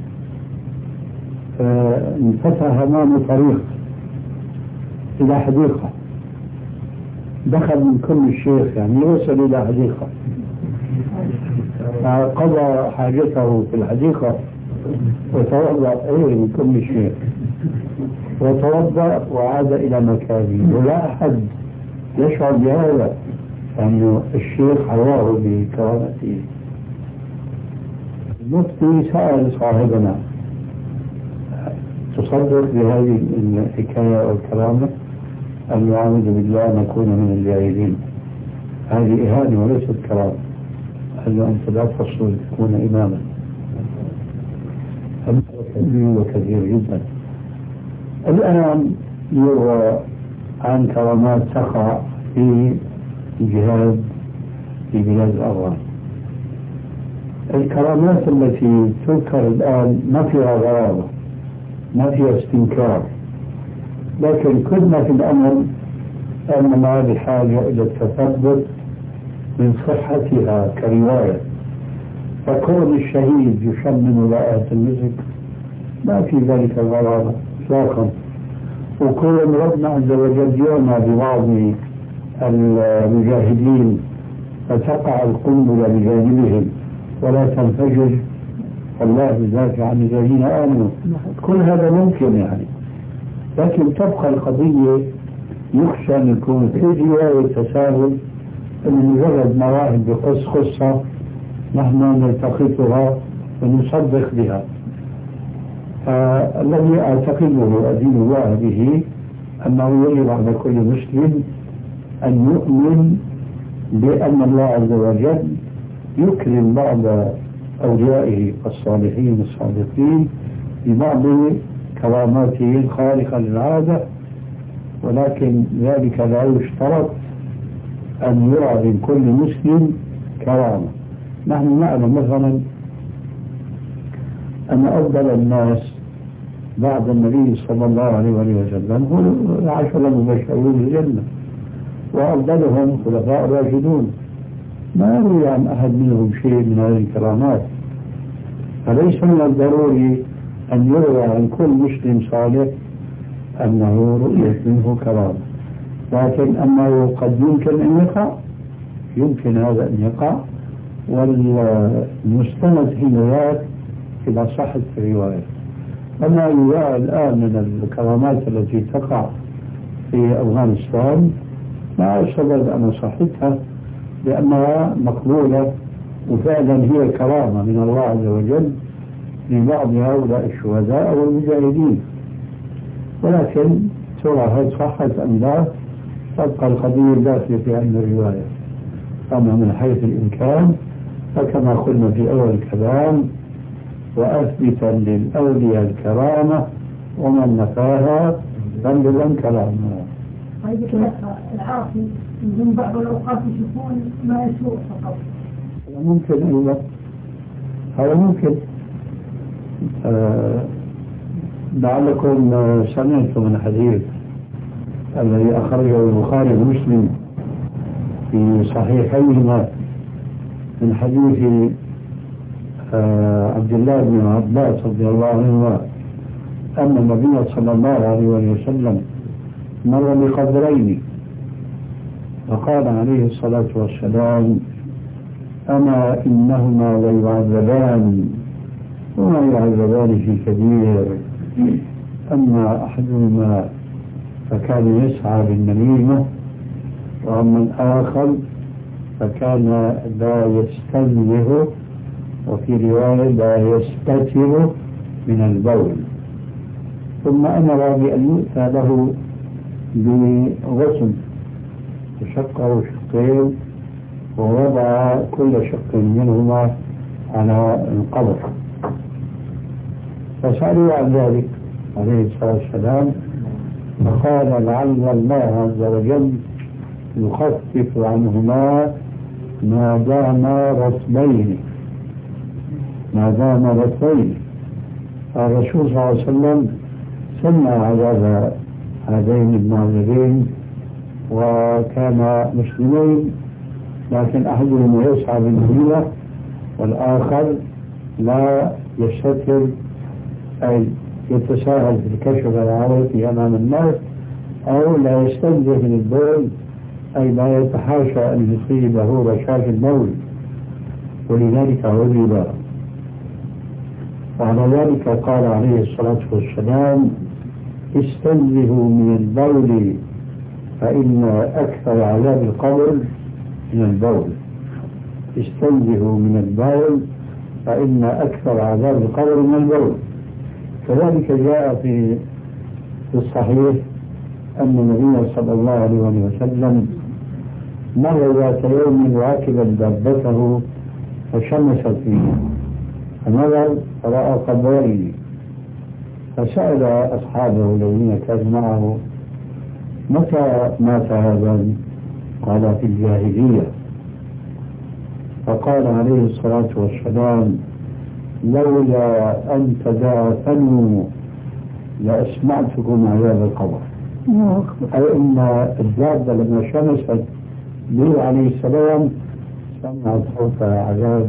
انفتح أمامه طريق إلى حديقة، دخل من كل الشيخ يعني يوصل إلى حديقة، قضى حاجته في الحديقة وتوضأ إيه من كل الشيخ وتوضأ وعاد إلى مكانه، ولا أحد يشعر بهذا لأنه الشيخ حواه بكرامته. المفتي سأل صاحبنا تصدق بهذه الحكاية والكرامة؟ أن يعوذ بالله نكون من الجاهلين، هذه إهانة وليست كرامة. قال له أنت لا تصل تكون إماما. هذا كثير جدا. الآن يروى عن كرامات تقع في الجهاد في بلاد الأفغان. الكرامات التي تذكر الآن ما فيها غرابة، ما فيها استنكار، لكن كل ما في الأمر أننا بحاجة إلى التثبت من صحتها كرواية. فكون الشهيد يشمن رائحة المسك ما في ذلك غرابة إطلاقا، وكون ربنا عز وجل يؤمر ببعض المجاهدين فتقع القنبلة بجانبهم ولا تنفجر، فالله يدافع عن الذين آمنوا. كل هذا ممكن يعني، لكن تبقى القضية يخشى أن يكون في رواية تساهل، أن مجرد مواهب بقص قصة نحن نلتقطها ونصدق بها. فالذي أعتقده أدين الله به أنه يجب على كل مسلم أن يؤمن بأن الله عز وجل يكرم بعض أوليائه الصالحين الصادقين ببعض كراماته الخارقة للعادة، ولكن ذلك لا يشترط أن يرى من كل مسلم كرامة. نحن نعلم مثلا أن أفضل الناس بعد النبي صلى الله عليه وسلم هو العشرة المبشرون بالجنة، وأفضلهم خلفاء الراشدون، ما يروي عن أحد منهم شيء من هذه الكرامات. فليس من الضروري أن يروى عن كل مسلم صالح أنه رؤية منه كرامة، لكن أنه قد يمكن أن يقع، يمكن هذا أن يقع، والمستند حينئذ إلى صحة الرواية. أما الرواية الآن من الكرامات التي تقع في أفغانستان ما أشهد أن صحتها لأنها مقبولة وفعلا هي كرامة من الله عز وجل لبعض هؤلاء الشهداء والمجاهدين، ولكن ترى هل صحت أم لا تبقى القضية داخلة في علم الرواية. أما من حيث الإمكان فكما قلنا في أول الكلام وأثبتا للأولياء الكرامة ومن نفاها فلن كرامة. العاصي من بعض الأوقات يشوفون ما يسوء فقط. ممكن أيضا هذا ممكن. آه لعلكم سمعتم من الحديث الذي أخرجه البخاري ومسلم في صحيحيهما من حديث آه عبد الله بن عباس رضي الله عنهما أن النبي صلى الله عليه وسلم مر بقبرين فقال عليه الصلاة والسلام أما إنهما ليعذبان وما يعذبان في كبير، أما أحدهما فكان يسعى بالنميمة وأما الآخر فكان لا يستنزه وفي رواية لا يستتر من البول، ثم أمر بأن يؤتى له بغسل فشقه شقين ووضع كل شق منهما على القبر، فسألوا عن ذلك عليه الصلاة والسلام فقال لعل الله عز وجل يخفف عنهما ما دام رطبين ما دام رطبين. الرسول صلى الله عليه وسلم سمع عذاب هذين المعذبين وكان مسلمين، لكن أحدهم يسعى بالنميمة والآخر لا يستتر أي يتساهل في الكشف العورة أمام الناس أو لا يستنزه من البول أي لا يتحاشى أن يصيبه رشاش البول، ولذلك عذب. وعلى ذلك قال عليه الصلاة والسلام استنزهوا من البول فإن أكثر عذاب القبر من البول، استنزهوا من البول فإن أكثر عذاب القبر من البول. كذلك جاء في الصحيح أن النبي صلى الله عليه وسلم مر ذات يوم راكبا دابته فشمس فيه فنظر فرأى قبرين فسأل أصحابه الذين كانوا معه متى مات هذا؟ قال في الجاهلية. فقال عليه الصلاة والسلام لولا أن تدافنوا لأسمعتكم عذاب القبر، أي أن الدابة لما شمست به عليه السلام سمعت صوت عذاب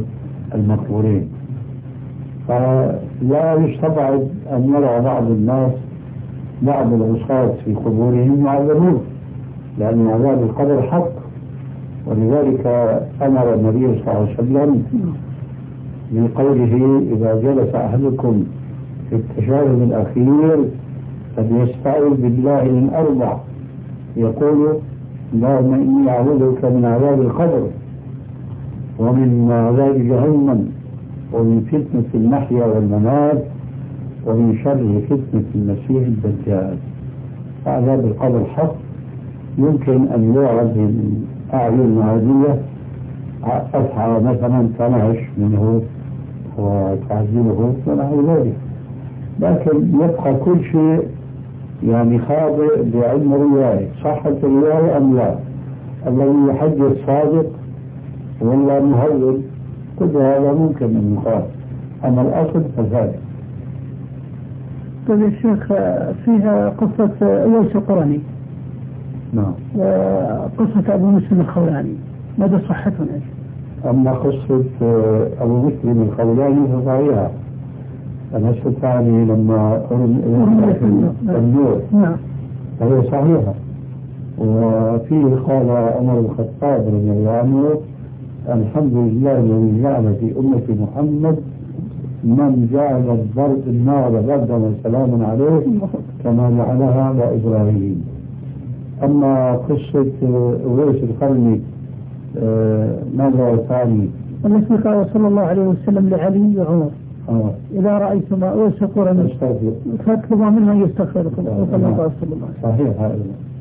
المقبورين. فلا يستبعد أن يرى بعض الناس بعض العصاة في قبورهم يعذبون، لأن عذاب القبر حق. ولذلك أمر النبي صلى الله عليه وسلم بقوله إذا جلس أحدكم في التشهد الأخير فليستعوذ بالله من أربع، يقول اللهم إني أعوذ بك من عذاب القبر ومن عذاب جهنم ومن فتنة المحيا والممات ومن شر فتنة المسيح الدجال. عذاب القبر حق يمكن أن يعرض من أعين عادية أسعى مثلا تنعش منه وتعذبه ونحو ذلك، لكن يبقى كل شيء يعني خاضع بعلم الرواية، صحة الرواية أم لا، الذي يحدث صادق ولا مهول، كل هذا ممكن أن يقال، أما الأصل فذلك. طيب يا شيخ، فيها قصة أويس القرني نعم وقصة أبو مسلم الخولاني، ماذا صحتهم؟ أما قصة أبو مسلم الخولاني فصحيحة، النص الثاني لما أرمي النور فهي صحيحة. وفيه قال عمر الخطاب رضي الله عنه الحمد لله الذي جعل في أمة محمد من جعل الضرب النار بردا وسلاما عليه كما جعلها على إبراهيم. أما قصة أويس القرني ماذا تعني؟ النبي قال صلى الله عليه وسلم لعلي وعمر آه. إذا رأيتما أويس القرني فاطلبا منه أن يستغفر لكم صلى الله عليه وسلم. صحيح هذا.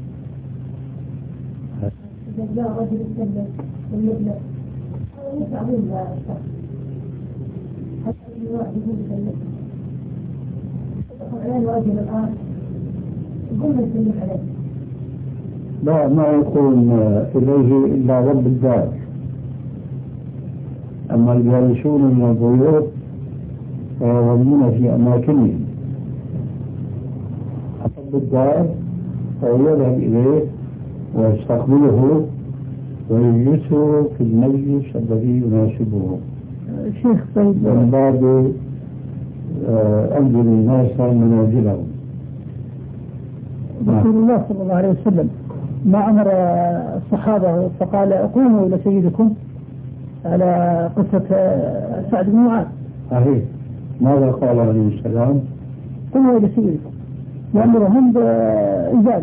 إذا جاء رجل يسلم والمبلغ يتعلم لا الشخص حتى الواحد يقول يسلم يدخل عليه رجل الآن يقول يسلم عليه. لا ما يكون إليه إلا رب الدار، أما الجالسون من الضيوف فيظلمون في أماكنهم. رب الدار فيذهب إليه ويستقبله ويجلسه في المجلس الذي يناسبه. شيخ طيب من باب أنزل الناس منازلهم. رسول الله صلى الله عليه وسلم ما أمر الصحابة فقال قوموا إلى سيدكم على قصة سعد بن معاذ. صحيح. ماذا قال عليه السلام؟ قوموا إلى سيدكم يأمرهم بإنزال.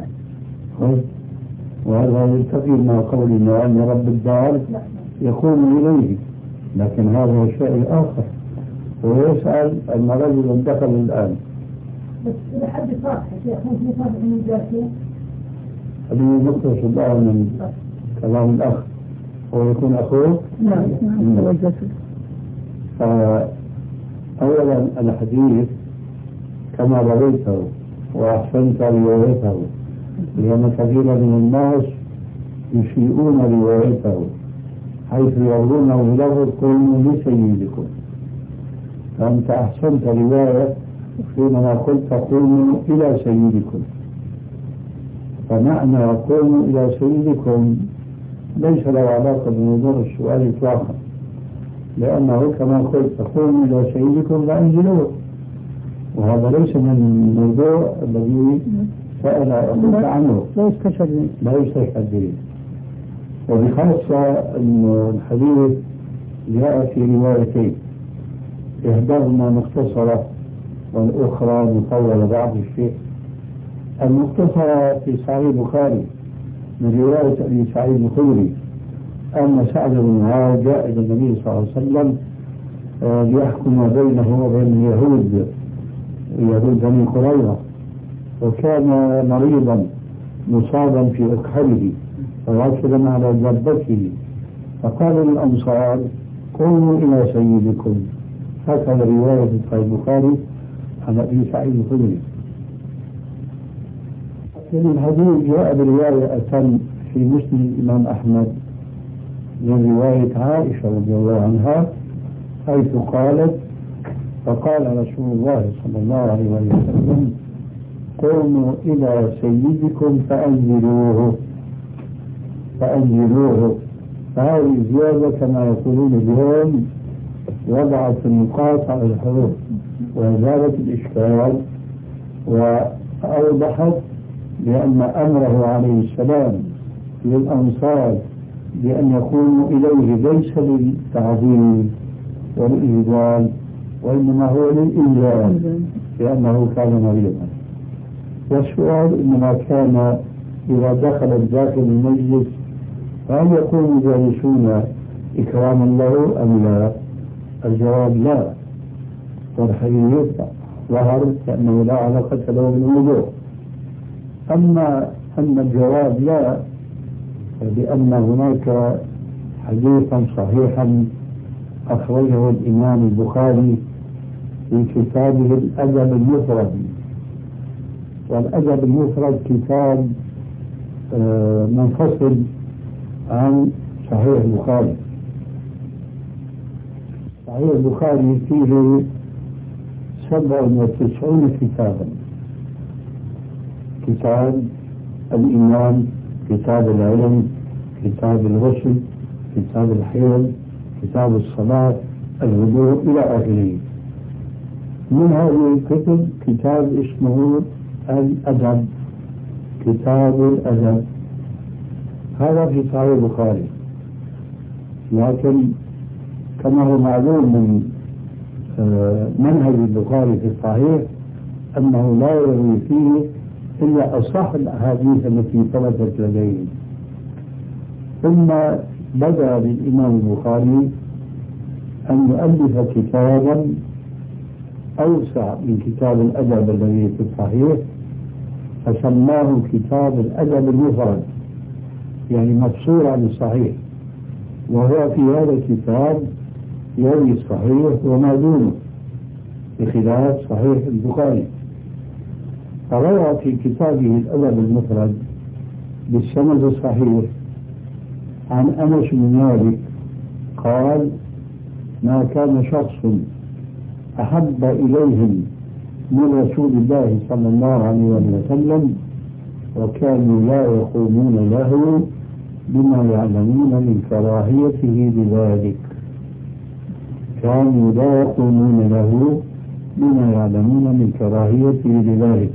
وهذا يلتقي مع قولنا أن رب الدار يقوم إليه، لكن هذا شيء آخر. ويسأل أن رجلا دخل الآن بس إذا حد صاحب شيخ ممكن يصاحب من جالسين. هذه نقطة الآن من كلام الأخ ويكون أخوه. نعم نعم. أولا الحديث كما رويته وأحسنت روايته، لأن كثيرا من الناس يسيئون روايته حيث يقولونه له قوموا لسيدكم، فأنت أحسنت رواية حينما قلت قوموا إلى سيدكم. فمعنى قوموا إلى سيدكم ليس له علاقة بموضوع السؤال إطلاقا، لأنه كما قلت قوموا إلى سيدكم فأنزلوه، وهذا ليس من الموضوع الذي سأل عنه، لا يستشهد لا يستشهد به. وبخاصة أن الحديث جاء في روايتين، إحداهما مختصرة والأخرى مطولة بعض الشيء. المختصرة في صحيح البخاري من رواية أبي سعيد الخدري أن سعد بن معاذ جاء إلى النبي صلى الله عليه وسلم ليحكم بينه وبين اليهود يهود بني قريظة، وكان مريضا مصابا في أكحله راكبا على دابته، فقال للأنصار قوموا إلى سيدكم. هكذا رواية في البخاري عن أبي سعيد الخدري. لكن الحديث جاء برواية أتم في مسلم الإمام أحمد من رواية عائشة رضي الله عنها، حيث قالت فقال رسول الله صلى الله عليه وسلم قوموا إلى سيدكم فأنزلوه فأنزلوه. فهذه الزيادة كما يقولون اليوم وضعت النقاط على الحروف وزالت الإشكال أوضحت بأن أمره عليه السلام للأنصار بأن يقوموا إليه ليس للتعظيم والإجلال وإنما هو للإنزال لأنه كان مريضا. والسؤال إنما كان إذا دخل داخل المجلس فهل يكونوا جالسون إكراما له أم لا؟ الجواب لا، والحديث ظهر كأنه لا علاقة له بالوضوء. أما أن الجواب لا، لأن هناك حديثا صحيحا أخرجه الإمام البخاري في كتابه الأدب المفرد، والأدب المفرد كتاب منفصل عن صحيح البخاري. صحيح البخاري فيه سبع وتسعون كتابا: كتاب الإيمان، كتاب العلم، كتاب الغسل، كتاب الحيض، كتاب الصلاة، الوضوء إلى آخره. من هذه الكتب كتاب اسمه الأدب، كتاب الأدب، هذا في صحيح البخاري. لكن كما هو معلوم من منهج البخاري في الصحيح أنه لا يروي فيه إلا أصح الأحاديث التي ثبتت لديه. ثم بدأ للإمام البخاري أن يؤلف كتابا أوسع من كتاب الأدب الذي في الصحيح، فسماه كتاب الأدب المفرد، يعني مفصول عن الصحيح. وهو في هذا الكتاب يروي الصحيح وما دونه بخلاف صحيح البخاري. فروى في كتابه الأدب المفرد بالسند الصحيح عن أنس بن مالك قال: ما كان شخص أحب إليهم من رسول الله صلى الله عليه وسلم وكانوا لا يقومون له بما يعلمون من كراهيته لذلك. كانوا لا يقومون له بما يعلمون من كراهيته لذلك.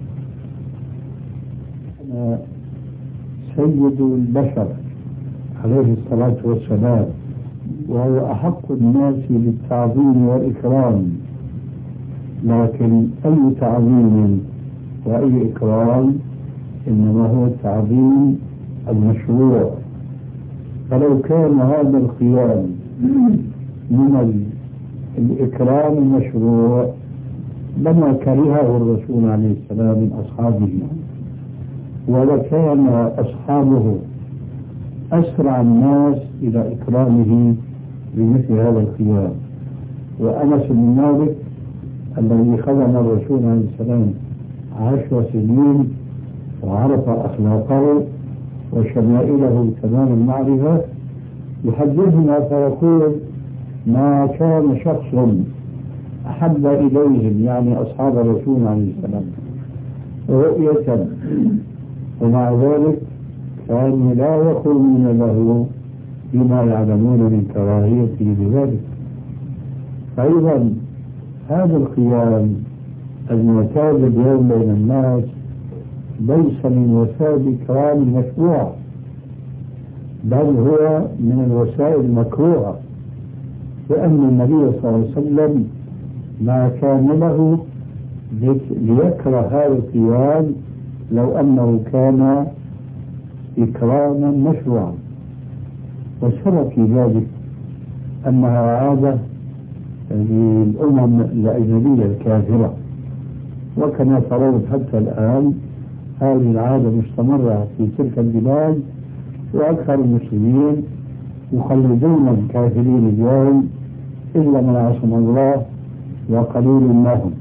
سيد البشر عليه الصلاة والسلام، وهو أحق الناس بالتعظيم والإكرام، لكن أي تعظيم وأي إكرام إنما هو التعظيم المشروع. فلو كان هذا القيام من الإكرام المشروع لما كرهه الرسول عليه السلام من أصحابه، ولكان أصحابه أسرع الناس إلى إكرامه بمثل هذا القيام. وأنس بن مالك الذي خدم الرسول عليه السلام عشر سنين وعرف أخلاقه وشمائله تمام المعرفة يحدثنا فيقول: ما كان شخص أحب إليهم، يعني أصحاب الرسول عليه السلام، رؤية، ومع ذلك كانوا لا يقومون له بما يعلمون من كراهيته بذلك. فإذا هذا القيام المعتاد اليوم بين الناس ليس من وسائل إكرام المشروع، بل هو من الوسائل المكروهة، لأن النبي صلى الله عليه وسلم ما كان له ليكره هذا القيام لو أنه كان إكراما مشروعا. والسبب في ذلك أنها عادة للأمم الأجنبية الكافرة، وكما ترون حتى الآن هذه العادة مستمرة في تلك البلاد، وأكثر المسلمين يخلدون الكافرين اليوم إلا من عصم الله وقليل منهم.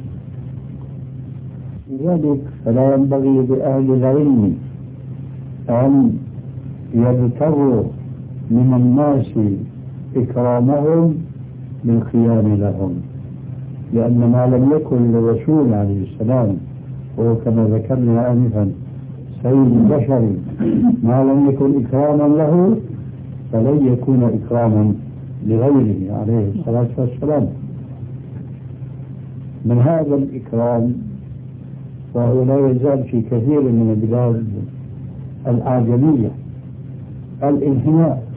لذلك فلا ينبغي لأهل العلم أن يبتغوا من الناس إكرامهم بالقيام لهم، لأن ما لم يكن للرسول عليه السلام وهو كما ذكرنا آنفا سيد البشر، ما لم يكن إكراما له فلن يكون إكراما لغيره عليه الصلاة والسلام. من هذا الإكرام وهو لا يزال في كثير من البلاد الأعجمية الانحناء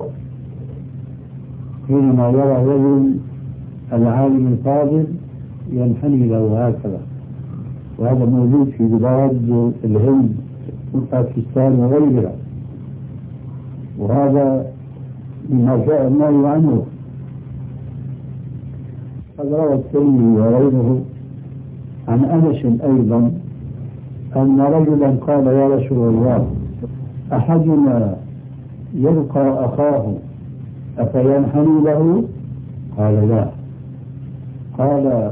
حينما يرى رجل العالم الفاضل ينحني له هكذا، وهذا موجود في بلاد الهند وباكستان وغيرها، وهذا مما جاء النهي عنه. قد روى الترمذي وغيره عن أنس أيضا أن رجلا قال يا رسول الله أحدنا يلقى أخاه أفينحني له؟ قال لا. قال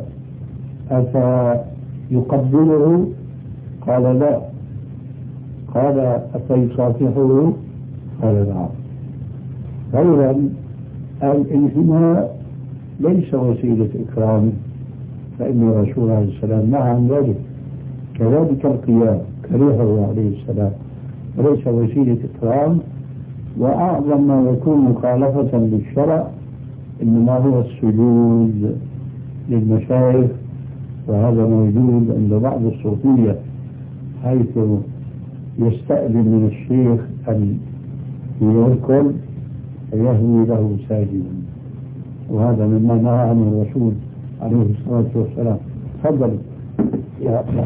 أفيقبله؟ قال لا. قال أفيصافحه؟ قال نعم. غيرا الانحناء ليس وسيلة إكرام، فإن الرسول عليه السلام نهى عن ذلك. كذلك القيام كرهه عليه السلام وليس وسيلة إكرام، وأعظم ما يكون مخالفة للشرع إنما هو السجود للمشايخ، وهذا موجود عند بعض الصوفية حيث يستأذن من الشيخ أن يركض فيهوي له ساجدا، وهذا مما نهى عنه الرسول عليه الصلاة والسلام. تفضل يا الله.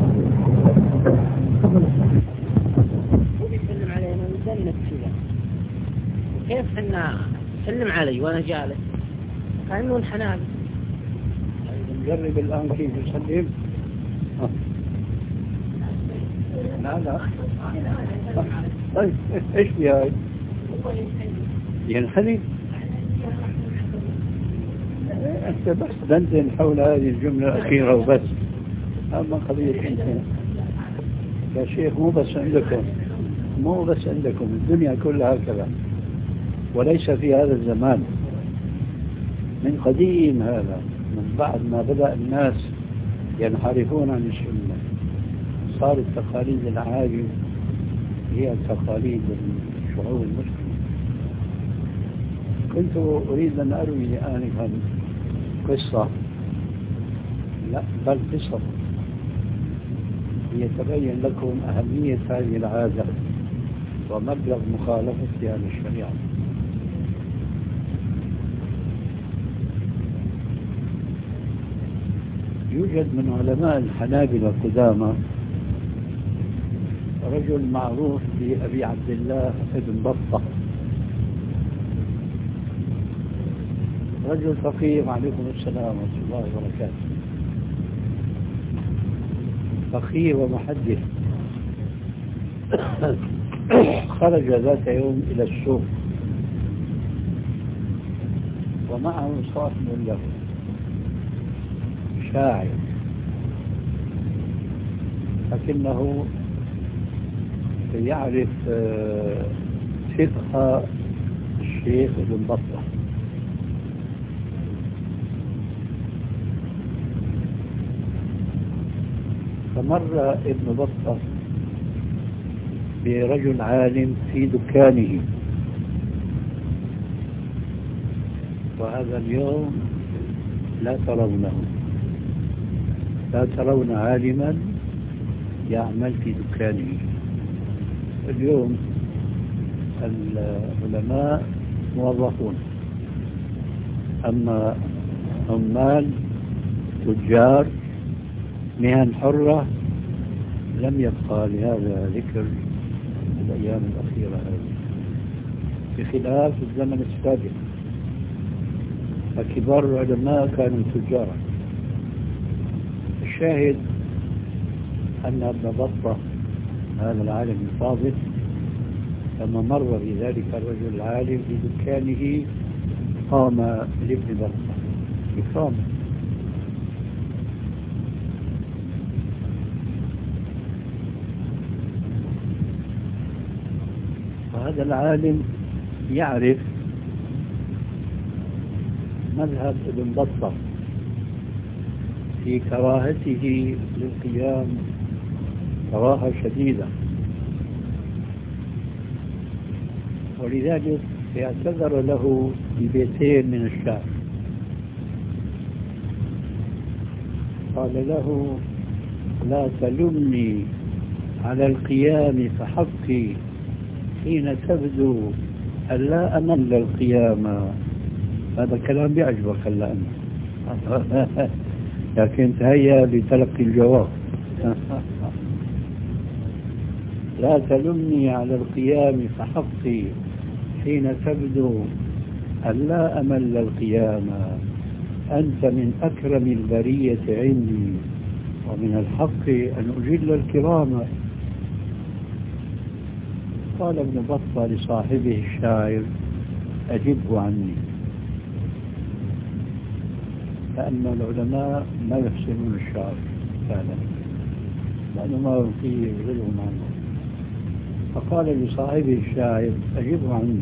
يسلم علي أنا مدنك كذا، كيف أن سلم علي وأنا جالس كأنه انحنى. نجرب الآن كيف يسلم. لا لا طيب ايش في هاي؟ ينحني؟ انت بس دندن حول هذه الجملة الأخيرة وبس. أما قضية انت يا شيخ مو بس عندكم، مو بس عندكم، الدنيا كلها هكذا، وليس في هذا الزمان، من قديم هذا، من بعد ما بدأ الناس ينحرفون عن السنة صارت تقاليد العاجم هي تقاليد الشعوب المسلمة. كنت أريد أن أروي آنفا قصة، لا بل قصة ليتبين لكم أهمية هذه العادة ومبلغ مخالفتها للشريعة. يوجد من علماء الحنابلة القدامى رجل معروف بأبي عبد الله ابن بطة، رجل فقيه. وعليكم السلام ورحمة الله وبركاته. فقيه ومحدث. خرج ذات يوم إلى السوق ومعه صاحب له شاعر، لكنه يعرف فقه الشيخ ابن بطة. فمر ابن بطة برجل عالم في دكانه، وهذا اليوم لا ترونه، لا ترون عالما يعمل في دكانه. اليوم العلماء موظفون، أما عمال تجار مهن حرة لم يبقى لهذا ذكر الأيام الأخيرة هذه، بخلاف الزمن السابق فكبار العلماء كانوا تجارا. الشاهد أن ابن بطة هذا العالم الفاضل لما مر بذلك الرجل العالم في دكانه قام لابن بطة إكراما. وهذا العالم يعرف مذهب ابن بطة في كراهته للقيام كراهة شديدة، ولذلك اعتذر له ببيتين من الشعر. قال له لا تلمني على القيام فحقي حين تبدو أن لا أمل القيامة. هذا كلام بيعجبك هلا أنت، لكن تهيأ لتلقي الجواب. لا تلمني على القيام فحقي حين تبدو أن لا أمل القيامة. أنت من أكرم البرية عندي، ومن الحق أن أجل الكرام. قال ابن بطة لصاحبه الشاعر: أجبه عني. لأن العلماء ما يحسنون الشعر فعلا، لأنه ما فيه غيرهم عنه. فقال لصاحبه الشاعر: أجبه عني.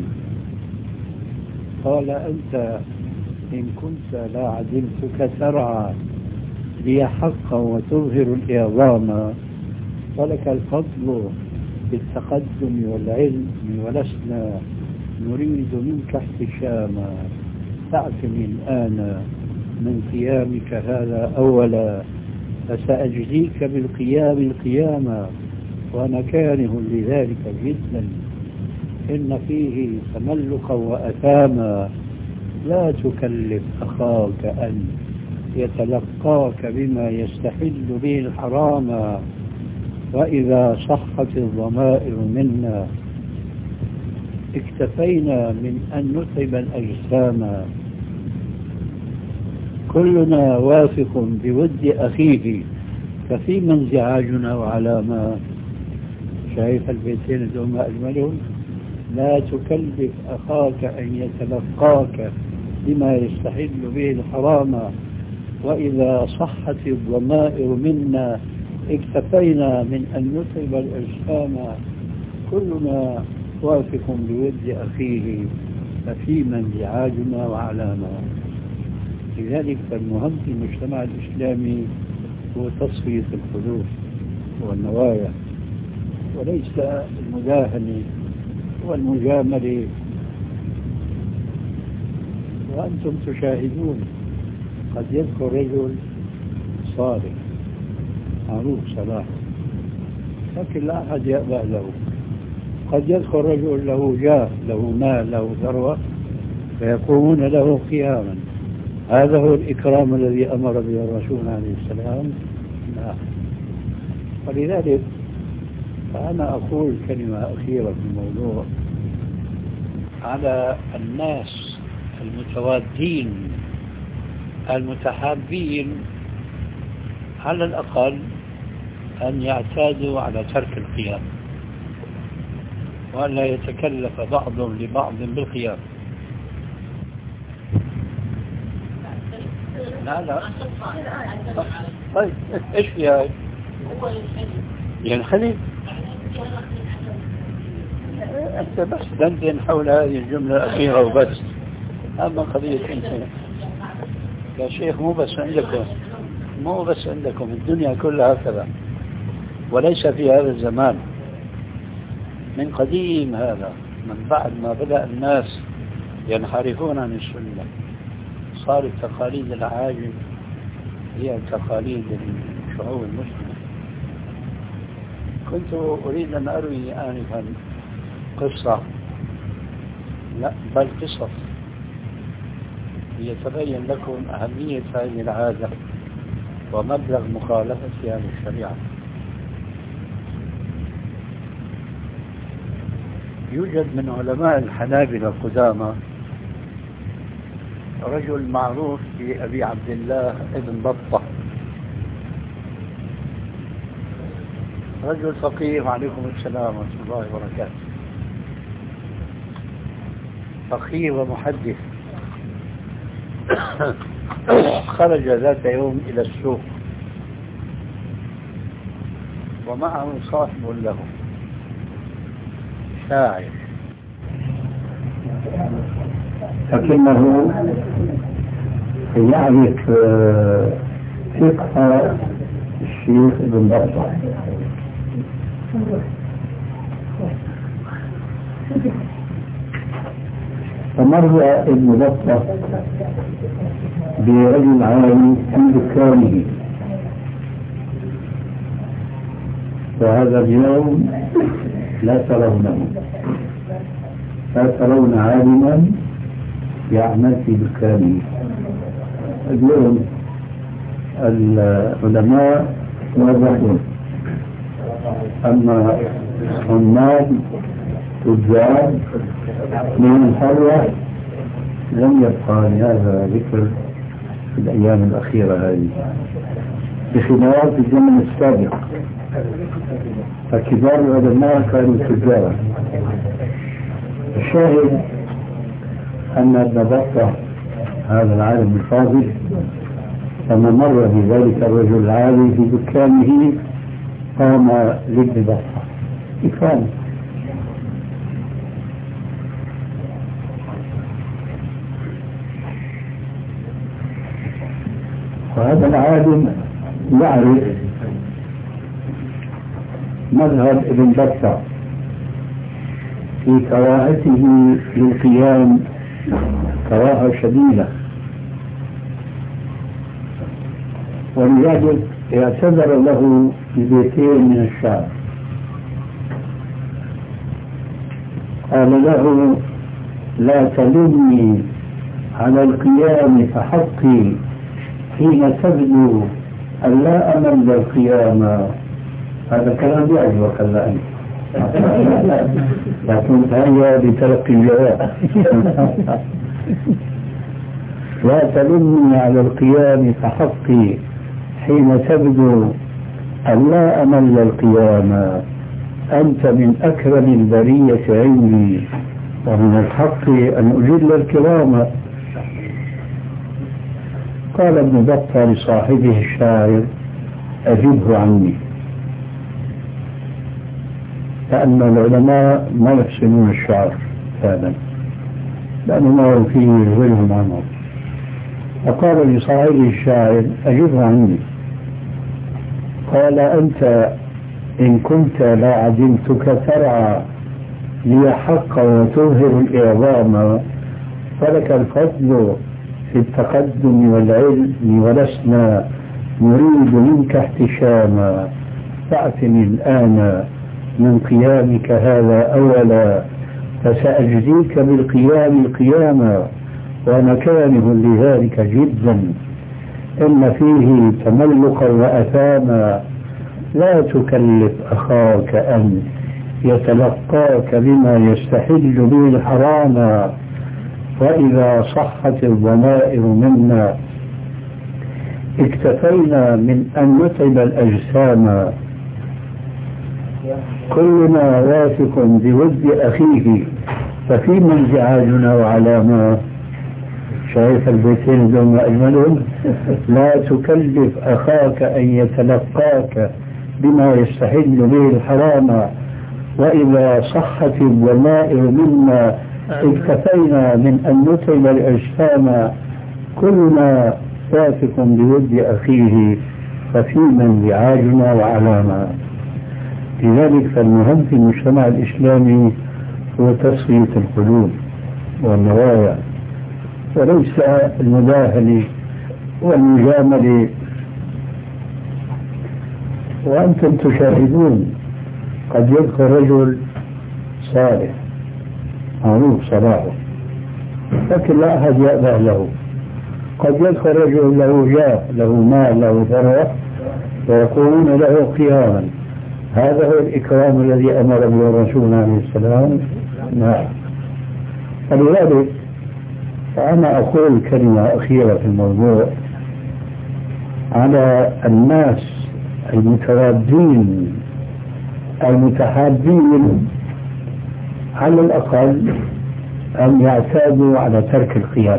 قال: أنت إن كنت لا عدلتك ترعى لي حقا وتظهر الإعظام، ولك الفضل في التقدم والعلم، ولسنا نريد منك احتشاما. فاعتني الآن من قيامك هذا أولا، فسأجزيك بالقيام القيامة، وأنا كاره لذلك جدا، إن فيه تملقا وأثاما. لا تكلف أخاك أن يتلقاك بما يستحل به الحرام، وإذا صحت الضمائر منا اكتفينا من أن نتعب الأجسام. كلنا واثق بود أخيه، ففيما انزعاجنا وعلاما. شايف البيتين دوم أجملهم؟ لا تكلف أخاك أن يتلقاك بما يستحل به الحرام، وإذا صحت الضمائر منا اكتفينا من أن نتعب الأجسام. كلنا واثق بود أخيه، ففيما انزعاجنا وعلاما. لذلك فالمهم في المجتمع الإسلامي هو تصفية القلوب والنوايا، وليس المداهنة والمجاملة. وأنتم تشاهدون، قد يذكر رجل صالح معروف صلاح، لكن لا أحد يأبه له. قد يذكر رجل له جاه، له مال، له ثروة، فيقومون له قياما. هذا هو الإكرام الذي أمر به الرسول عليه السلام. لا. ولذلك فأنا أقول كلمة أخيرة في الموضوع على الناس المتوادين المتحابين، على الأقل أن يعتادوا على ترك القيام، وأن لا يتكلف بعضهم لبعض بالقيام. لا لا طيب ايش فيها؟ ينحني. انت بس دندن حول هذه الجملة الأخيرة وبس. أما قضية انت يا شيخ مو بس عندكم، مو بس عندكم، الدنيا كلها هكذا، وليس في هذا الزمان، من قديم هذا، من بعد ما بدأ الناس ينحرفون عن السنة صارت تقاليد العاجم هي تقاليد الشعوب المسلمة. كنت أريد أن أروي آنفا قصة، لا بل قصص، ليتبين لكم أهمية هذه العادة ومبلغ مخالفتها للشريعة. يوجد من علماء الحنابلة القدامى رجل معروف بأبي عبد الله ابن بطة، رجل فقيه، وعليكم السلام ورحمة الله وبركاته، فقيه ومحدث. خرج ذات يوم إلى السوق ومعه صاحب له شاعر، لكنه يعرف فقه الشيخ ابن بطة. فمر ابن بطة برجل عالم في دكانه، وهذا اليوم لا ترونه، لا ترون عالما يعمل في دكانه. اليوم العلماء موظفون، أما عمال تجار من الحرة لم يبقى لهذا ذكر في الأيام الأخيرة هذه، بخلاف الزمن السابق فكبار العلماء كانوا تجارا. الشاهد أن ابن بطة هذا العالم الفاضل لما مر بذلك الرجل العالي في دكانه قام لابن بطة إكرامه، وهذا العالم يعرف مذهب ابن بطة في كراهته للقيام كراهة شديدة، ولذلك اعتذر له ببيتين من الشعر. قال له: لا تلمني على القيام فحقي حين تبدو أن لا أمل القيام. هذا كلام يعجبك الآن، لكن هيا بتلقي الجواب. لا تلمني على القيام فحقي حين تبدو أن لا أمل القيام، أنت من أكرم البرية عندي، ومن الحق أن أجل الكرام. قال ابن بطة لصاحبه الشاعر: أجبه عني. لأن العلماء ما يحسنون الشعر فعلا، لأنه ما فيه غيرهم عنه. فقال لصاحبه الشاعر: أجبه عني. قال: أنت إن كنت لا عدمتك ترعى لي حقا وتظهر الإعظام، فلك الفضل في التقدم والعلم، ولسنا نريد منك احتشاما. فأتني الآن من قيامك هذا أولا، فسأجزيك بالقيام القياما، ومكانه لذلك جدا، إن فيه تملقا وأثاما. لا تكلف أخاك أن يتلقاك بما يستحل به الحراما، وإذا صحت الضمائر منا اكتفينا من أن نتعب الأجسام. كلنا واثق بود أخيه، ففيما انزعاجنا وعلامة. شايف البيتين دون أجملهم؟ لا تكلف أخاك أن يتلقاك بما يستحل به الحرام، وإذا صحت الضمائر منا اكتفينا من أن نتعب الأجسام. كلنا واثق بود أخيه، ففيما انزعاجنا وعلامة. لذلك فالمهم في المجتمع الإسلامي هو تصفية القلوب والنوايا، وليس المداهنة والمجاملة. وأنتم تشاهدون قد يدخل رجل صالح معروف صلاحه، لكن لا أحد يأبه له. قد يدخل رجل له جاه، له مال، له ثروة، ويقومون له قياما. هذا هو الإكرام الذي أمر به الرسول عليه السلام. نعم. فلذلك فأنا أقول كلمة أخيرة في الموضوع على الناس المترادين المتحابين، على الأقل أن يعتادوا على ترك القيام،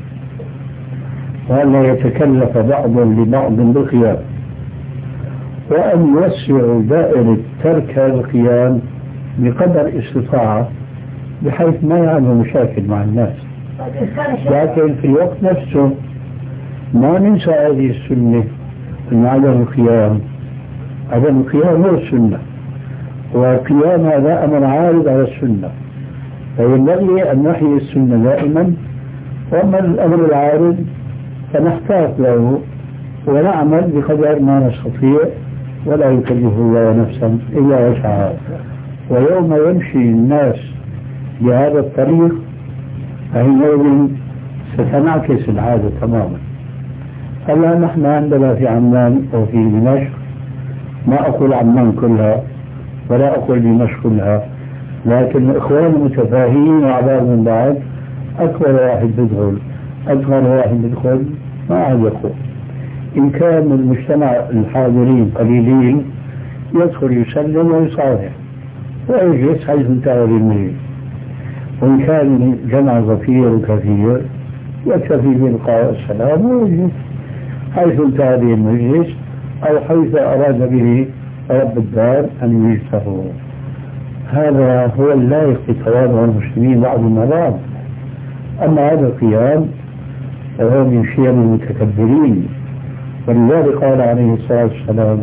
وأن يتكلف بعض لبعض بالقيام، وأن يوسعوا دائرة ترك هذا القيام بقدر استطاعة، بحيث ما يعمل مشاكل مع الناس. لكن في الوقت نفسه ما ننسى هذه السنة، أن عدم القيام عدم القيام هو السنة، والقيام هذا أمر عارض على السنة، فينبغي أن نحيي السنة دائما. وأما الأمر العارض فنحتاط له ونعمل بقدر ما نستطيع ولا يكلف الله نفسا إلا وسعها. ويوم يمشي الناس بهذا الطريق فحينئذ ستنعكس العادة تماما. هلا نحن عندنا في عمان وفي دمشق، ما أقول عمان كلها ولا أقول دمشق كلها، لكن الإخوان متفاهمين وعباد من بعض، أكبر واحد بدخل أصغر واحد بدخل ما عاد يقول. إن كان المجتمع الحاضرين قليلين يدخل يسلم ويصافح ويجلس حيث انتهى بالمجلس، وإن كان جمع ظفير وكثير يكتفي بإلقاء السلام ويجلس حيث انتهى به المجلس أو حيث أراد به رب الدار أن يجلسه. هذا هو اللائق بتواضع المسلمين بعضهم مع بعض. أما هذا القيام فهو من شيم المتكبرين، ولذلك قال عليه الصلاة والسلام: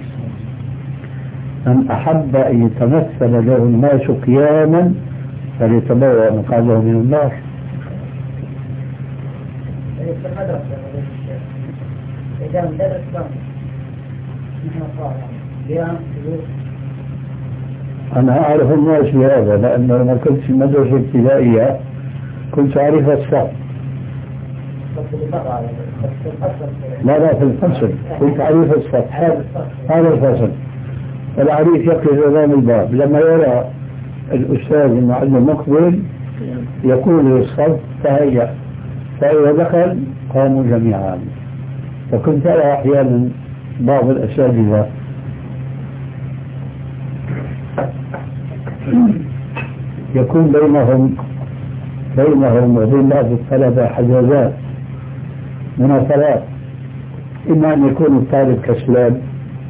من أحب أن يتمثل له الناس قياما فليتبوأ مقعده من النار. أنا أعرف الناس بهذا، لأنه لما كنت في المدرسة الابتدائية كنت أعرف الصف. لا لا في الفصل كنت أعرف الصف، هذا الفصل العريف يقف أمام الباب، لما يرى الأستاذ المعلم مقبل يقول للصف تهيأ، فإذا دخل قاموا جميعا. وكنت أرى أحيانا بعض الأساتذة يكون بينهم بينهم وبين بعض الطلبة حجازات مناصرات، إما أن يكون الطالب كسلان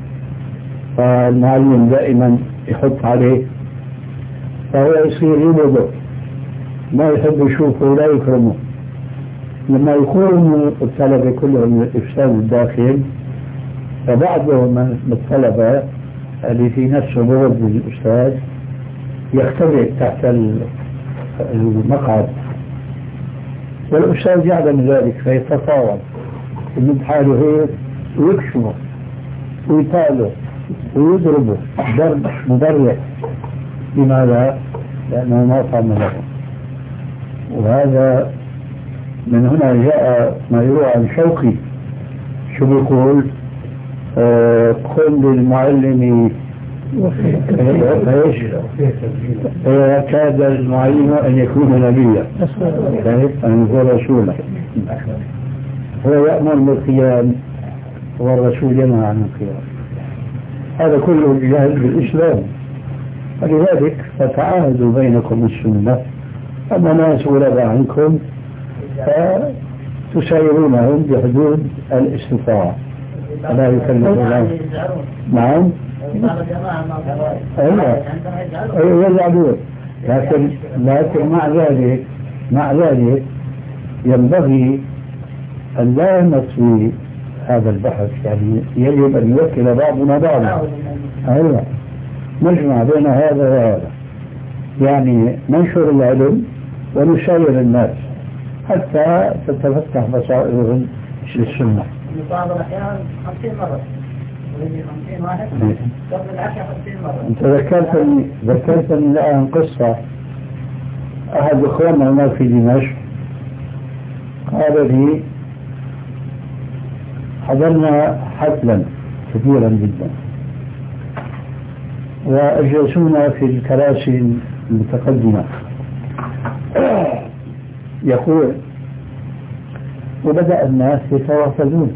فالمعلم دائما يحط عليه فهو يصير يبغضه، ما يحب يشوفه ولا يكرمه. لما يكون الطلبة كلهم الإفساد الداخل فبعضهم من الطلبة اللي في نفسه بغض للأستاذ يختبئ تحت المقعد، والأستاذ يعلم ذلك فيتفاوض من حاله هيك ويكشفه ويطاله ويضربه ضرب مبرح. لماذا؟ لأنه ما فهم له. وهذا من هنا جاء ما يروى عن شوقي، شو بيقول؟ آه قل للمعلم ايش؟ كاد المعلم ان يكون نبيا ان يكون رسولا، هو يأمر بالقيام والرسول ينهى عن القيام. هذا كله جاهز بالإسلام. ولذلك فتعاهدوا بينكم السنة، أما ناس ولد عنكم فتسيرونهم بحدود الاستطاعة فلا يكلف الله. نعم أيوة يزعلون، لكن لكن مع ذلك مع ذلك ينبغي أن لا نطوي هذا البحث، يعني يجب أن يوكل بعضنا بعضا. أيوة نجمع بين هذا وهذا، يعني ننشر العلم ونسير الناس حتى تتفتح بصائرهم للسنة. بعض الأحيان خمسين مرة ولدي خمسين واحد قبل العشاء خمسين مرة. أنت ذكرتني ذكرتني الآن قصة. أحد إخواننا هناك في دمشق قال لي: حضرنا حفلا كبيرا جدا وأجلسونا في الكراسي المتقدمة. يقول: وبدأ الناس يتوافدون،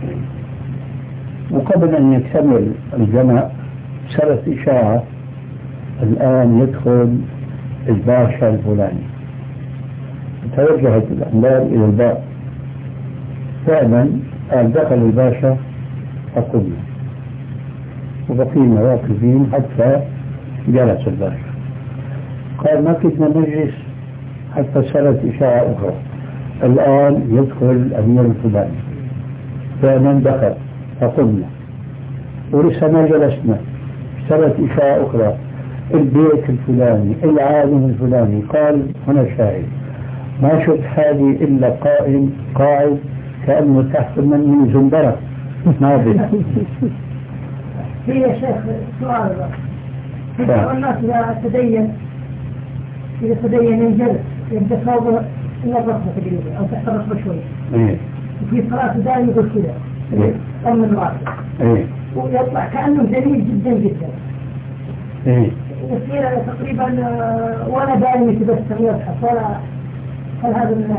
وقبل أن يكتمل الجمع صارت إشاعة: الآن يدخل الباشا الفلاني. توجهت الأنبار إلى الباب، فعلا قال دخل الباشا فقلنا، وبقينا واقفين حتى جلس الباشا. قال: ما كنا نجلس حتى صارت إشاعة أخرى: الآن يدخل الأمير الفلاني. فمن دخل فقمنا ولسه ما جلسنا، صارت إشاعة أخرى: البيت الفلاني، العالم الفلاني. قال: هنا شاهد، ما شفت حالي إلا قائم قاعد كأنه تحت مني زنبرة نابل. في يا شيخ سؤال بقى الناس إذا تدين إذا تدين ينجلس يبدأ ثوبه إلا الرقبة تقريبا أو تحت الرقبة شوي إيه. وفي صلاة دائما يقول كذا إيه. أم الراسه إيه. ويطلع كأنه جميل جدا جدا إيه. يصير تقريبا ولا دائما يتبسم يضحك ولا هل هذا من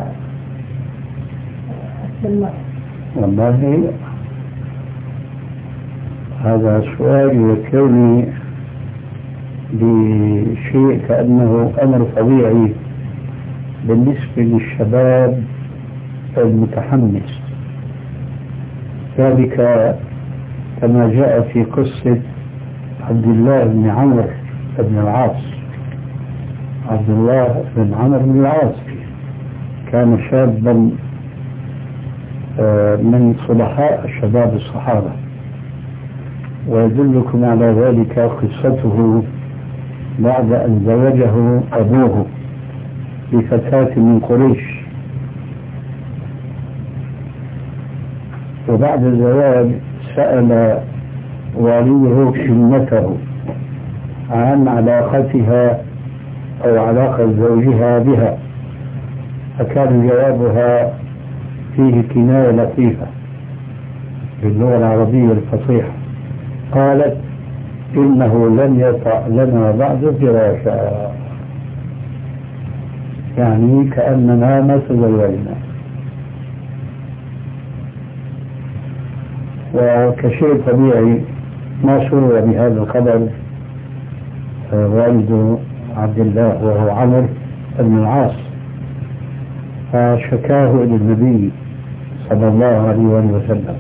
السلام؟ والله هذا سؤال يذكرني بشيء كأنه أمر طبيعي بالنسبة للشباب المتحمس، ذلك كما جاء في قصة عبد الله بن عمرو بن العاص. عبد الله بن عمرو بن العاص كان شابا من صلحاء شباب الصحابة، ويدلكم على ذلك قصته بعد أن زوجه أبوه بفتاة من قريش، وبعد الزواج سأل واليه ابنته عن علاقتها أو علاقة زوجها بها، فكان جوابها فيه كناية لطيفة باللغة العربية الفصيحة، قالت إنه لم يطع لنا بعد فراشا، يعني كأننا ما تزوجنا. وكشيء طبيعي ما سر بهذا الخبر والد عبد الله وهو عمرو بن العاص، فشكاه إلى النبي صلى الله عليه وسلم.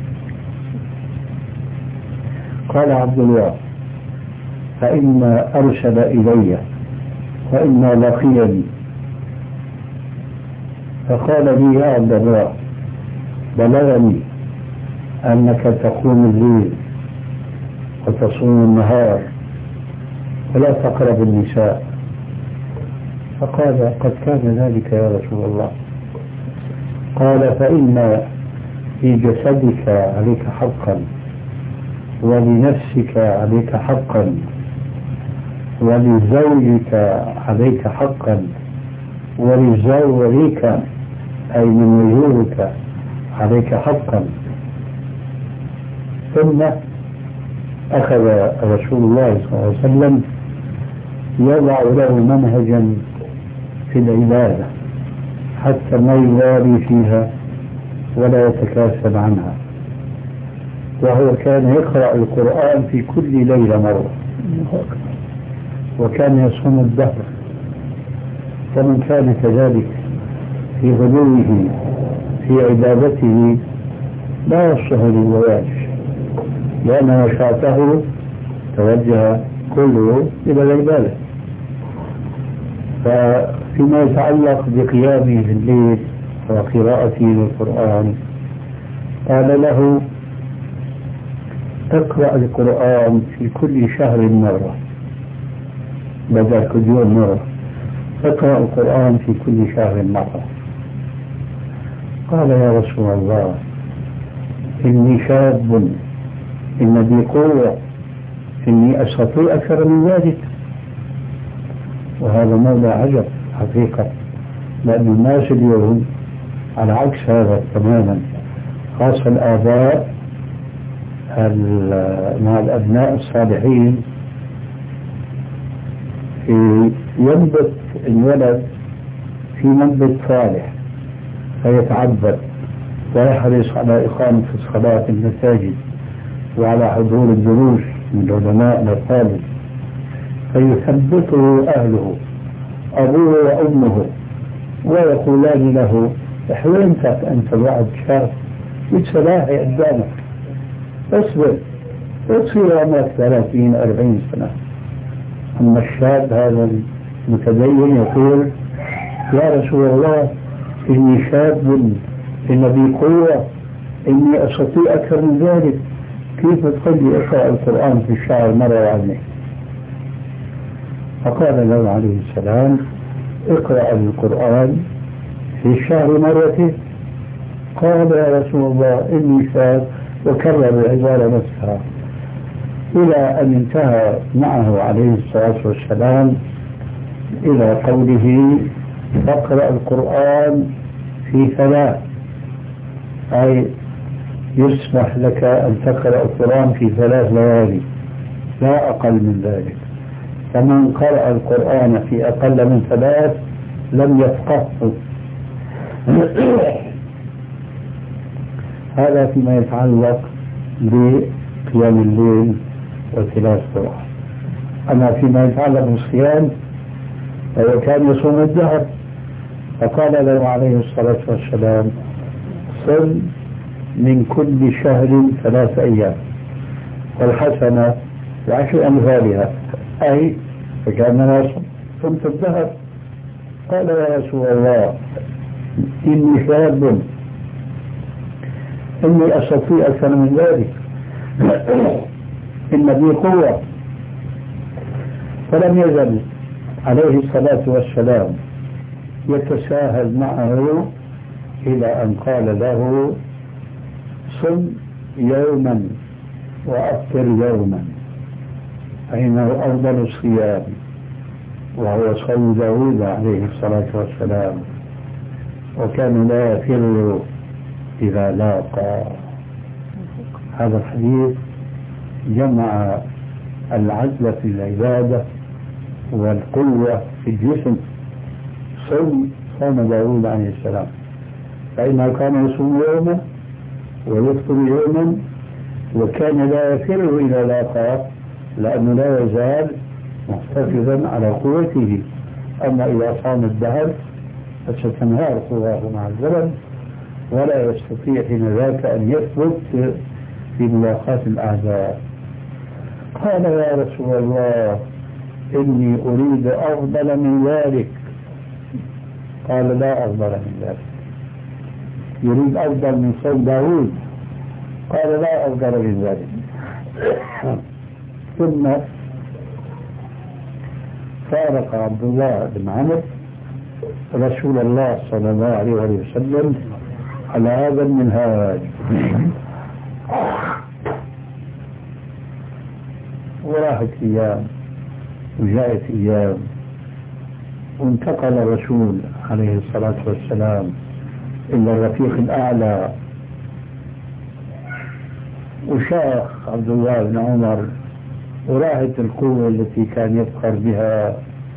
قال عبد الله فإن أرسل إلي وإن لقيني فقال لي يا عبد الله بلغني أنك تقوم الليل وتصوم النهار ولا تقرب النساء، فقال قد كان ذلك يا رسول الله. قال فإن في جسدك عليك حقا ولنفسك عليك حقا ولزوجك عليك حقا ولزورك أي من وجوهك عليك حقا. ثم أخذ رسول الله صلى الله عليه وسلم يضع له منهجا في العبادة حتى ما يواري فيها ولا يتكاسل عنها، وهو كان يقرأ القرآن في كل ليلة مرة، وكان يصوم الدهر، فمن كان كذلك في غلوه في عبادته لا يصلح للزواج، لأن نشاطه توجه كله إلى العبادة. فيما يتعلق بقيامه في الليل وقراءته للقرآن قال له اقرأ القرآن في كل شهر مرة بدل كل يوم مرة، اقرأ القرآن في كل شهر مرة. قال يا رسول الله إني شاب إن بي قوة إني أستطيع أكثر من ذلك. وهذا موضع عجب حقيقة، لأن الناس اليوم على عكس هذا تماما، خاصة الآباء مع الأبناء الصالحين ينبت الولد في منبت صالح فيتعبد ويحرص على إقامة الصلاة في المساجد وعلى حضور الدروس من العلماء والطالب، فيثبته أهله أبوه وأمه ويقولان له احوينتك أنت بعد شهر بتلاقي قدامك، اصبر اصير عمرك ثلاثين أربعين سنة. أما الشاب هذا المتدين يقول يا رسول الله إني شاب إن بي قوة إني أستطيع أكثر من ذلك، كيف تقول لي اقرأ القرآن في الشهر مرة واحدة؟ فقال له عليه السلام اقرأ القرآن في الشهر مرة. قال يا رسول الله إني شاب، وكرر العبارة نفسها. إلى أن انتهى معه عليه الصلاة والسلام إلى قوله فاقرأ القرآن في ثلاث، أي يسمح لك أن تقرأ القرآن في ثلاث ليالي لا أقل من ذلك. فمن قرأ القرآن في أقل من ثلاث لم يفقهه. هذا فيما يتعلق بقيام الليل وتلاوة القرآن. أما فيما يتعلق بالصيام فهو كان يصوم الدهر، فقال له عليه الصلاة والسلام صم من كل شهر ثلاث أيام والحسنة بعشر أمثالها، أي فكان صمت الدهر. قال يا رسول الله إني شاب إني أستطيع أكثر من ذلك، إن بي قوة. فلم يزل عليه الصلاة والسلام يتساهل معه إلى أن قال له صم يوما وأفطر يوما، فإنه أفضل الصيام، وهو صوم داود عليه الصلاة والسلام، وكان لا يفر إذا لاقى. هذا الحديث جمع العدل في العبادة والقوة في الجسم. صوم صوم داود عليه السلام، فإنه كان يصوم يوما ويفطر يوما، وكان لا يفر إذا لاقى، لأنه لا يزال محتفظا على قوته. أما إذا صام الدهر فستنهار قواه مع الزمن، ولا يستطيع حين ذاك أن يثبت في ملاقاة الأعداء. قال يا رسول الله إني أريد أفضل من ذلك. قال لا أفضل من ذلك، يريد أفضل من صوم داود. قال لا أفضل من ذلك. ثم فارق عبد الله بن عمرو رسول الله صلى الله عليه وسلم على هذا المنهاج، وراحت أيام وجاءت أيام، وانتقل الرسول عليه الصلاة والسلام إلى الرفيق الأعلى، وشاخ عبد الله بن عمر وراحت القوة التي كان يفخر بها،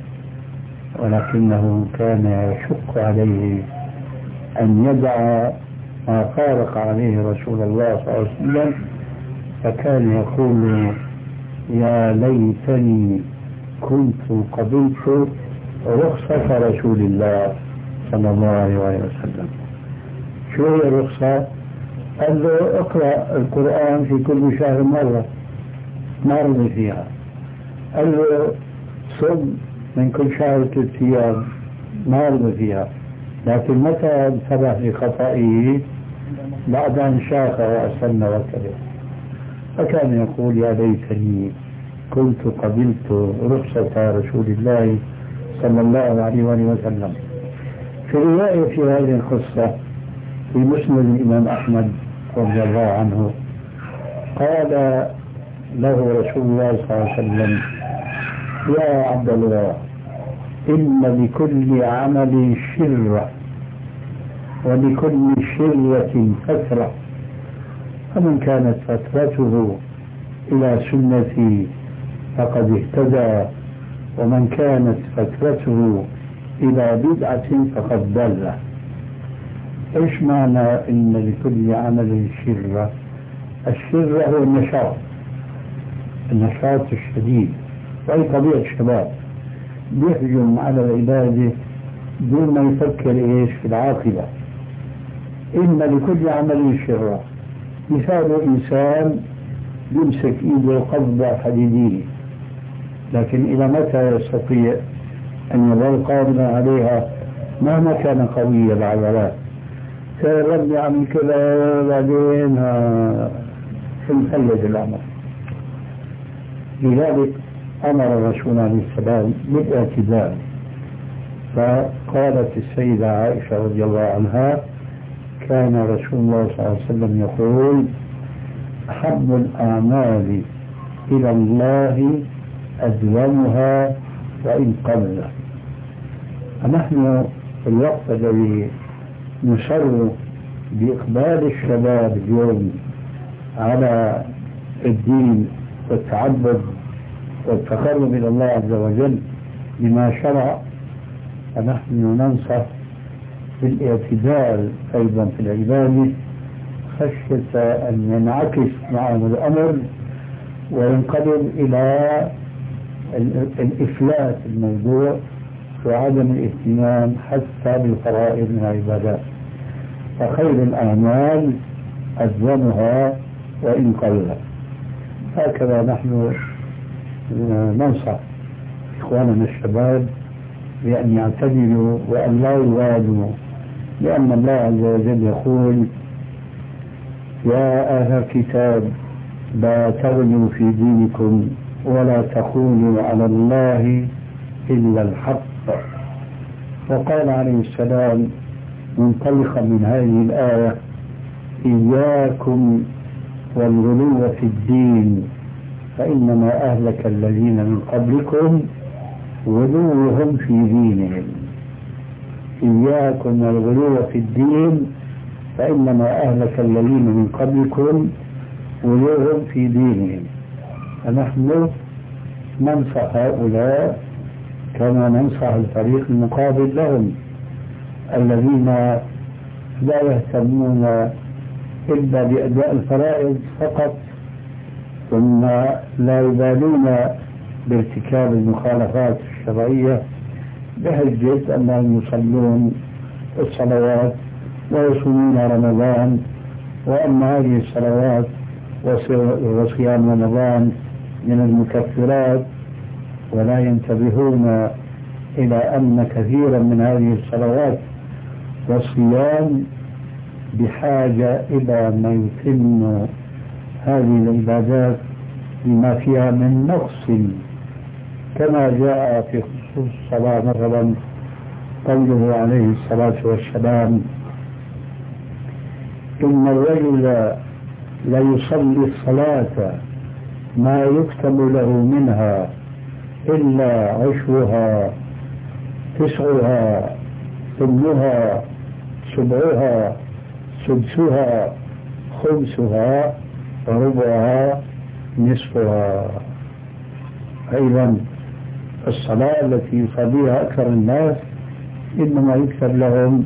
ولكنه كان يشق عليه أن يدع ما فارق عليه رسول الله صلى الله عليه وسلم، فكان يقول يا ليتني كنت قبلت رخصة رسول الله صلى الله عليه وسلم. شو هي الرخصة؟ قال له اقرأ القرآن في كل شهر مرة، ما رضي فيها. قال له صم من كل شهر ثلاث أيام، ما رضي فيها. لكن متى انتبه لخطئه؟ بعد أن شاخ وأسن وكره. فكان يقول يا ليتني كنت قبلت رخصة رسول الله صلى الله عليه وسلم. في رواية في هذه القصة في مسند الإمام أحمد رضي الله عنه قال له رسول الله صلى الله عليه وسلم يا عبد الله إن لكل عمل شرة ولكل شرة فترة، فمن كانت فترته إلى سنتي فقد اهتدى، ومن كانت فترته إلى بدعة فقد ضل. إيش معنى إن لكل عمل شرة؟ الشرة هو النشاط، النشاط الشديد، وهي طبيعة الشباب بيهجم على العبادة دون ما يفكر إيش في العاقبة. إن لكل عمل شرة، مثال إنسان يمسك إيده قبضة حديدية، لكن إلى متى يستطيع أن يظل قادما عليها مهما كان قوي العضلات؟ ربي عمل كذا بعدين سنفلج الأمر. لذلك أمر الرسول عليه السلام بالاعتدال. فقالت السيدة عائشة رضي الله عنها كان رسول الله صلى الله عليه وسلم يقول أحب الأعمال إلى الله أدومها وإن قل. ونحن في الوقت الذي نسر بإقبال الشباب اليوم على الدين والتعبد والتقرب إلى الله عز وجل بما شرع، فنحن ننصح بالاعتدال أيضا في العبادة خشية أن ينعكس معهم الأمر وينقلب إلى الإفلات الموضوع وعدم الاهتمام حتى بالفرائض من العبادات. فخير الأعمال أدومها وإن قل. هكذا نحن ننصح إخواننا الشباب بأن يعتدلوا وأن لا يغالوا، لأن الله عز وجل يقول: يا أهل الكتاب لا تغلوا في دينكم ولا تقولوا على الله إلا الحق. وقال عليه السلام منطلقا من هذه الآية: إياكم والغلو في الدين فإنما أهلك الذين من قبلكم غلوهم في دينهم. إياكم والغلو في الدين فإنما أهلك الذين من قبلكم غلوهم في دينهم. فنحن ننصح هؤلاء كما ننصح الفريق المقابل لهم الذين لا يهتمون إلا بأداء الفرائض فقط، ثم لا يبالون بارتكاب المخالفات الشرعية بحجة أنهم يصلون الصلوات ويصومون رمضان، وأن هذه الصلوات وصيام رمضان من المكفرات، ولا ينتبهون إلى أن كثيرا من هذه الصلوات والصيام بحاجة إلى ما يتم هذه العبادات بما فيها من نقص، كما جاء في خصوص الصلاة مثلا قوله عليه الصلاة والسلام: إن الرجل لا يصلي الصلاة ما يكتب له منها إلا عشرها تسعها ثمنها سبعها سدسها خمسها ربعها نصفها. أيضا الصلاة التي يصليها أكثر الناس إنما يكتب لهم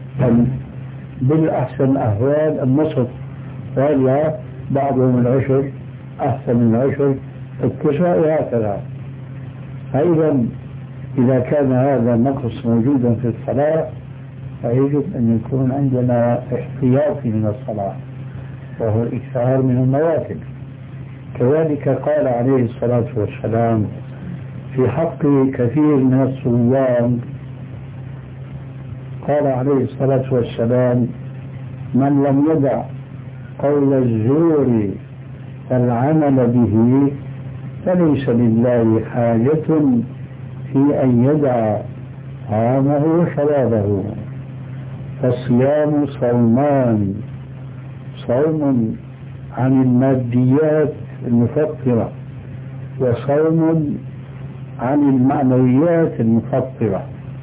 بالأحسن أهوال النصف، وإلا بعضهم العشر أحسن من العشر التسع وهكذا. أيضا إذا كان هذا النقص موجودا في الصلاة فيجب أن يكون عندنا احتياطي من الصلاة وهو الإكثار من النوافل. كذلك قال عليه الصلاة والسلام في حق كثير من الصيام، قال عليه الصلاة والسلام: من لم يدع قول الزور والعمل به فليس لله حاجة في أن يدع طعامه وشرابه. فالصيام صومان: صوم عن الماديات المفطرة، وصوم عن المعنويات المفطرة،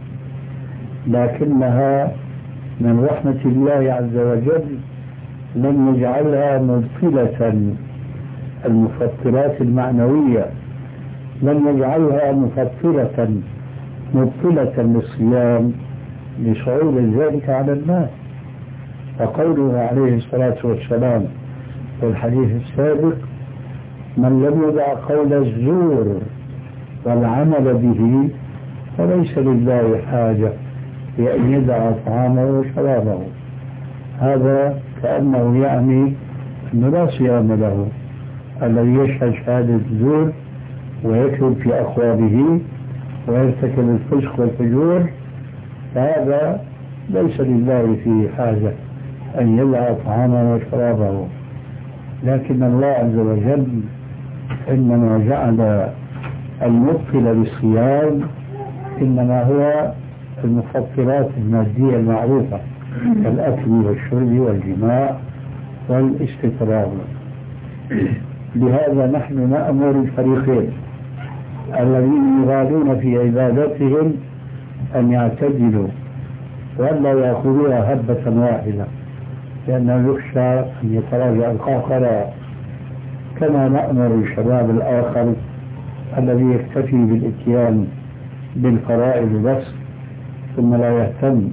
لكنها من رحمة الله عز وجل لم يجعلها مبطلة. المفطرات المعنوية لم يجعلها مفطرة مبطلة للصيام لصعود ذلك على الناس. فقوله عليه الصلاة والسلام في الحديث السابق: من لم يدع قول الزور والعمل به فليس لله حاجة بأن يدع طعامه وشرابه. هذا كأنه يعني أنه لا صيام له الذي يشهد شهادة الزور ويكذب في أقواله ويرتكب الفسق والفجور، فهذا ليس لله فيه حاجة أن يدع طعامه وشرابه. لكن الله عز وجل إنما جعل المبطل بالصيام إنما هو المفطرات المادية المعروفة كالأكل والشرب والجماع والاستطراد. بهذا نحن نأمر الفريقين الذين يغالون في عبادتهم أن يعتدلوا ولا يأخذوها هبة واحدة، لأنه يخشى أن يتراجع القهقرة، كما نأمر الشباب الآخر الذي يكتفي بالإتيان بالفرائض بس ثم لا يهتم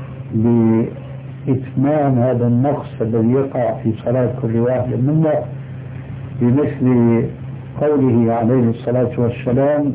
بإتمام هذا النقص الذي يقع في صلاة كل واحد منا، بمثل قوله عليه الصلاة والسلام: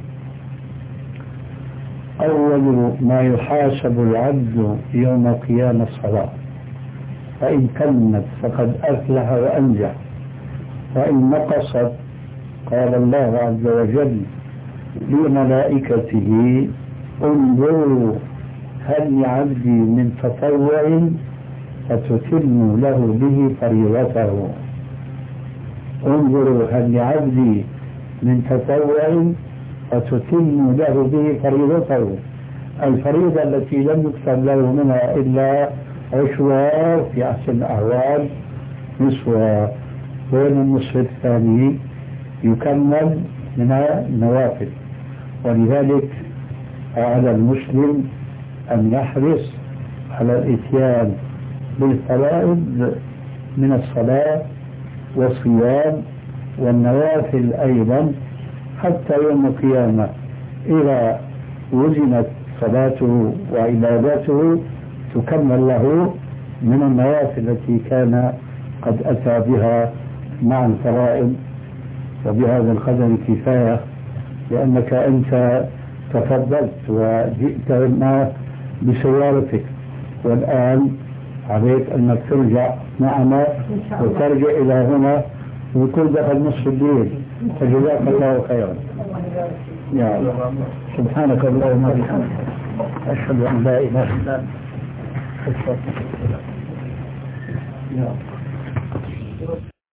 أول ما يحاسب العبد يوم القيامة الصلاة، فإن تمت فقد أفلح وأنجح، وإن نقصت قال الله عز وجل لملائكته: انظروا هل لعبدي من تطوع فتتم له به فريضته. انظروا هل لعبدي من تطوع فتتم له به فريضته، الفريضة التي لم يكتب له منها إلا عشوار في أحسن الأحوال نصفها، وين النصف الثاني يكمل من النوافل. ولذلك على المسلم أن يحرص على الإتيان بالفرائض من الصلاة والصيام والنوافل أيضا، حتى يوم القيامة إذا وزنت صلاته وعبادته تكمل له من النوافل التي كان قد أتى بها مع الفرائض. وبهذا القدر كفاية، لأنك أنت تفضلت وجئت هنا بسيارتك، والآن عليك أنك ترجع معنا وترجع إلى هنا ويكون دخل نصف الليل، فجزاك الله خيرا. يا الله، سبحانك اللهم وبحمدك، أشهد أن لا إله إلا أنت، أستغفرك.